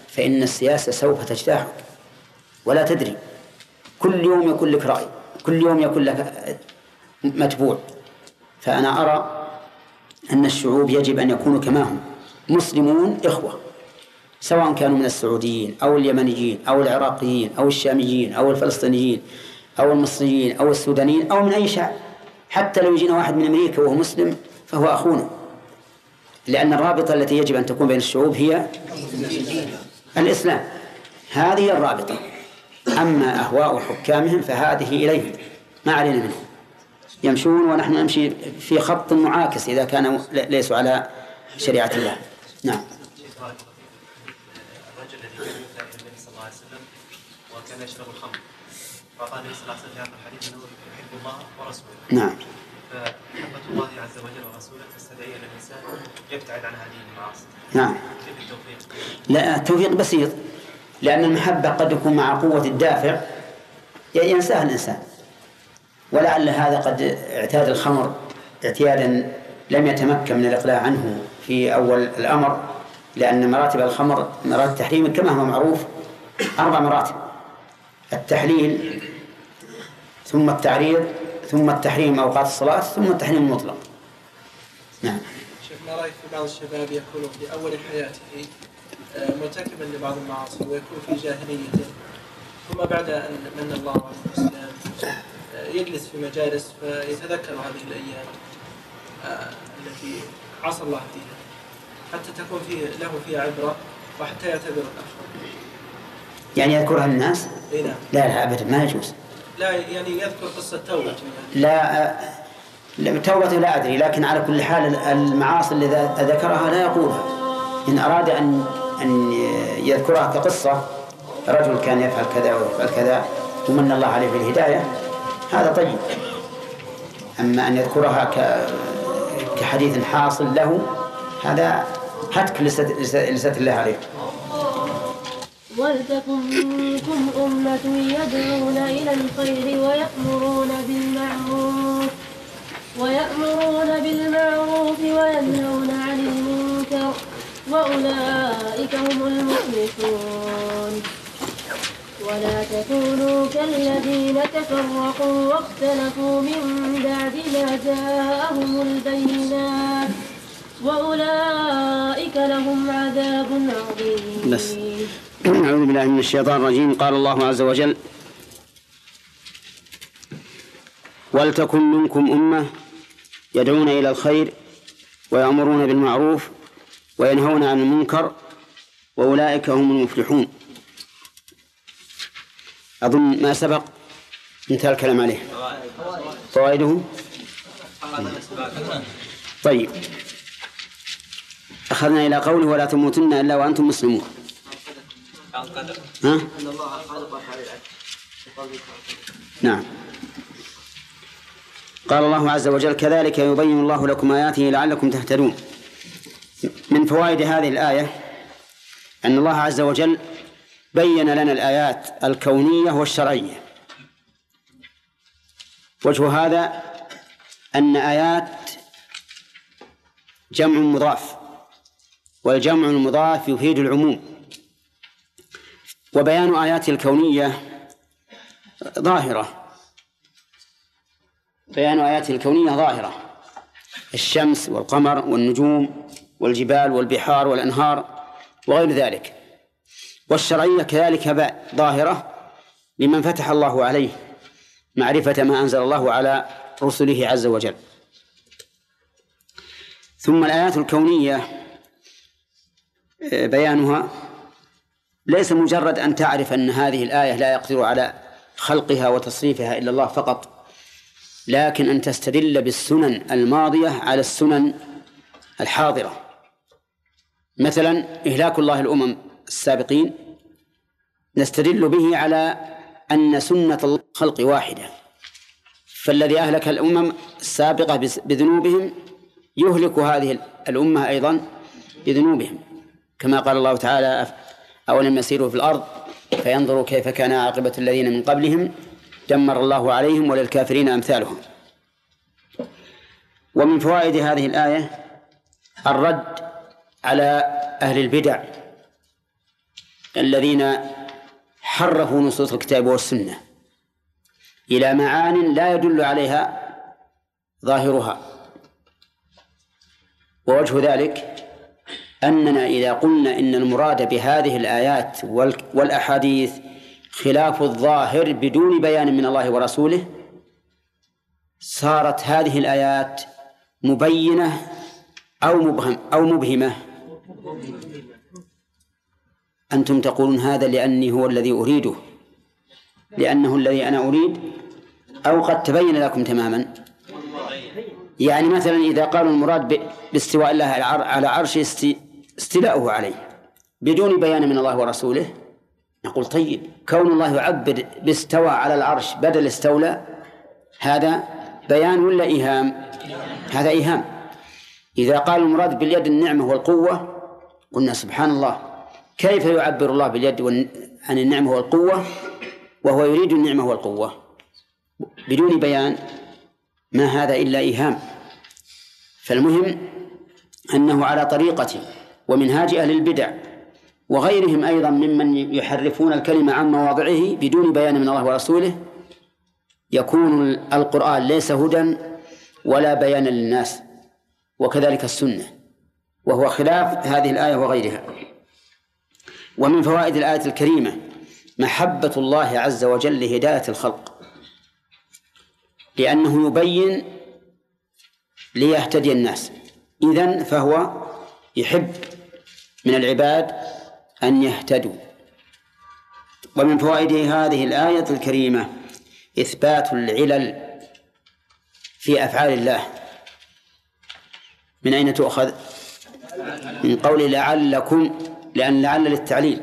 S1: فإن السياسة سوف تجتاحك ولا تدري. كل يوم يكون لك رأي، كل يوم يكون لك متبوع. فأنا أرى أن الشعوب يجب أن يكونوا كما هم مسلمون إخوة، سواء كانوا من السعوديين أو اليمنيين أو العراقيين أو الشاميين أو الفلسطينيين أو المصريين أو السودانيين أو من أي شعب. حتى لو يجينا واحد من أمريكا وهو مسلم فهو أخونا، لأن الرابطة التي يجب أن تكون بين الشعوب هي الإسلام. هذه الرابطة. أما أهواء حكامهم فهذه إليهم، ما علينا منهم، يمشون ونحن نمشي في خط معاكس إذا كانوا ليسوا على شريعة الله. نعم.
S11: الرجل الذي كان يؤتى إلى النبي صلى الله عليه وسلم وكان يشرب الخمر، فقال النبي صلى الله عليه وسلم في هذا الحديث أنه يحب الله ورسوله.
S1: نعم.
S11: فمحبة الله عز وجل ورسوله تستدعي أن الإنسان يبتعد عن هذه المعاصي.
S1: نعم.
S11: كيف التوفيق؟
S1: لا، التوفيق بسيط، لأن المحبة قد يكون مع قوة الدافع ينساها الإنسان، ولعل هذا قد اعتاد الخمر اعتيادا لم يتمكن من الإقلاع عنه في أول الأمر، لأن مراتب الخمر مراتب التحريم كما هو معروف 4 مراتب: التحليل ثم التعريض ثم التحريم أوقات الصلاة ثم التحريم المطلق. نعم.
S12: شيخ، ما رأيك في بعض الشباب يكون في أول حياته مرتكبا لبعض المعاصي ويكون في جاهليته، ثم بعد أن من الله على الإسلام يجلس في مجالس فيتذكر هذه الأيام التي عصى الله فيها حتى تكون له فيها عبرة وحتى يعتبر الآخر؟
S1: يعني يذكرها الناس؟
S12: نعم.
S1: لا أبدا، ما يجوز.
S12: لا، يعني يذكر قصة توبة.
S1: لا، توبته لا أدري، لكن على كل حال المعاصي اللي ذكرها لا يقولها. إن أراد أن يذكرها كقصة، رجل كان يفعل كذا ويفعل كذا ومن الله عليه بالهداية، هذا طيب. أما أن يذكرها كحديث حاصل له، هذا هتك لسة الله عليه.
S13: ولتكن منكم أمة يدعون إلى الخير ويأمرون بالمعروف وينهون عن المنكر وأولئك هم المفلحون. ولا تكونوا كالذين تفرقوا واختلفوا من بعد ما جاءهم البينات وأولئك لهم عذاب عظيم.
S1: بس. أعوذ بالله من الشيطان الرجيم. قال الله عز وجل: ولتكن منكم أمة يدعون إلى الخير ويأمرون بالمعروف وينهون عن المنكر وأولئك هم المفلحون. أظن ما سبق انتهى الكلام عليه. فوائده. طيب، أخذنا إلى قوله: ولا تموتن إلا وأنتم مسلمون. ها؟ نعم. قال الله عز وجل: كذلك يبين الله لكم آياته لعلكم تهتدون. من فوائد هذه الآية أن الله عز وجل بين لنا الآيات الكونية والشرعية. وجه هذا أن آيات جمع مضاف، والجمع المضاف يفيد العموم. وبيان آيات الكونية ظاهرة، بيان آيات الكونية ظاهرة: الشمس والقمر والنجوم والجبال والبحار والأنهار وغير ذلك. والشرعية كذلك ظاهرة لمن فتح الله عليه معرفة ما أنزل الله على رسله عز وجل. ثم الآيات الكونية بيانها ليس مجرد أن تعرف أن هذه الآية لا يقدر على خلقها وتصريفها إلا الله فقط، لكن أن تستدل بالسنن الماضية على السنن الحاضرة. مثلا إهلاك الله الأمم السابقين نستدل به على أن سنة الخلق واحدة، فالذي أهلك الأمم السابقة بذنوبهم يهلك هذه الأمة أيضا بذنوبهم، كما قال الله تعالى: أولم يسيروا في الأرض فينظروا كيف كان عاقبة الذين من قبلهم دمر الله عليهم وللكافرين أمثالهم. ومن فوائد هذه الآية الرد على أهل البدع الذين حرفوا نصوص الكتاب والسنة إلى معان لا يدل عليها ظاهرها. ووجه ذلك أننا إذا قلنا إن المراد بهذه الآيات والأحاديث خلاف الظاهر بدون بيان من الله ورسوله صارت هذه الآيات مبينة أو مبهمة. أنتم تقولون هذا لأني هو الذي أريده، لأنه الذي أنا أريد، أو قد تبين لكم تماما. يعني مثلا إذا قالوا المراد باستواء الله على عرش استيلاؤه عليه بدون بيان من الله ورسوله، نقول طيب كون الله يعبر باستوى على العرش بدل استولى هذا بيان ولا إيهام؟ هذا إيهام. إذا قال المراد باليد النعمة والقوة قلنا سبحان الله، كيف يعبر الله باليد عن النعمة والقوة وهو يريد النعمة والقوة بدون بيان؟ ما هذا إلا إيهام. فالمهم أنه على طريقة ومنهاج أهل البدع وغيرهم أيضا ممن يحرفون الكلمة عن مواضعه بدون بيان من الله ورسوله يكون القرآن ليس هدى ولا بيان للناس، وكذلك السنة، وهو خلاف هذه الآية وغيرها. ومن فوائد الآية الكريمة محبة الله عز وجل لهداية الخلق، لأنه يبين ليهتدي الناس، إذن فهو يحب من العباد أن يهتدوا. ومن فوائد هذه الآية الكريمة إثبات العلل في أفعال الله. من أين تؤخذ؟ من قول لعلكم، لأن لعل للتعليل،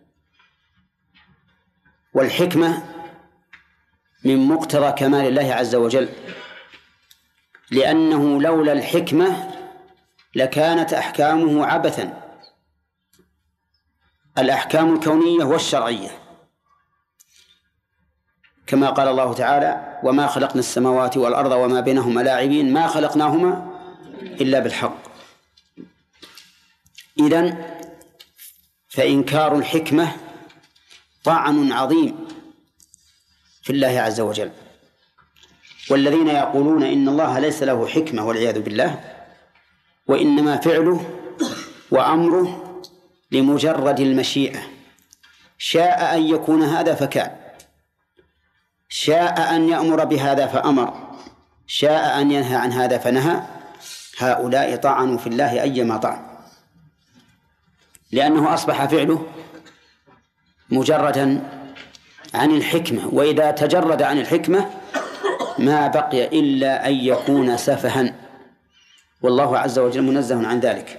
S1: والحكمة من مقتضى كمال الله عز وجل، لأنه لولا الحكمة لكانت أحكامه عبثا، الأحكام الكونية والشرعية، كما قال الله تعالى وما خلقنا السماوات والأرض وما بينهما لاعبين ما خلقناهما إلا بالحق. إذن فإنكار الحكمة طعن عظيم في الله عز وجل. والذين يقولون إن الله ليس له حكمة والعياذ بالله، وإنما فعله وأمره لمجرد المشيئة، شاء أن يكون هذا فكان، شاء أن يأمر بهذا فأمر، شاء أن ينهى عن هذا فنهى، هؤلاء طعنوا في الله أيما طعن، لأنه أصبح فعله مجردا عن الحكمة، وإذا تجرد عن الحكمة ما بقي إلا أن يكون سفها، والله عز وجل منزه عن ذلك.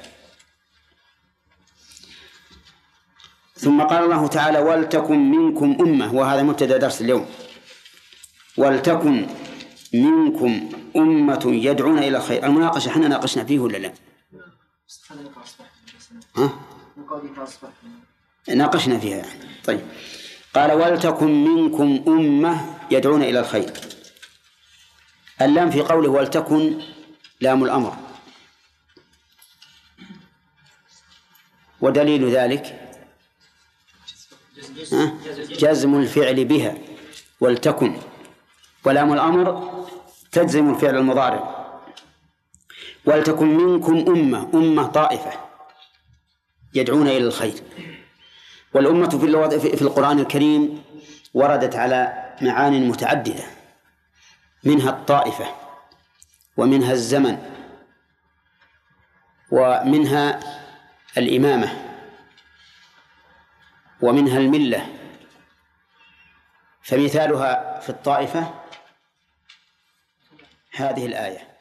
S1: ثم قال الله تعالى ولتكن منكم أمة، وهذا مبتدأ درس اليوم، ولتكن منكم أمة يدعون إلى الخير. المناقشة احنا ناقشنا فيه ولا لا؟ ناقشنا فيها يعني. طيب قال ولتكن منكم أمة يدعون إلى الخير. اللام في قوله ولتكن لام الأمر، ودليل ذلك جزم الفعل بها ولتكن، ولام الأمر تجزم الفعل المضارع. ولتكن منكم أمة طائفة يدعون إلى الخير. والأمة في القرآن الكريم وردت على معان متعددة، منها الطائفة، ومنها الزمن، ومنها الإمامة، ومنها الملة. فمثالها في الطائفة هذه الآية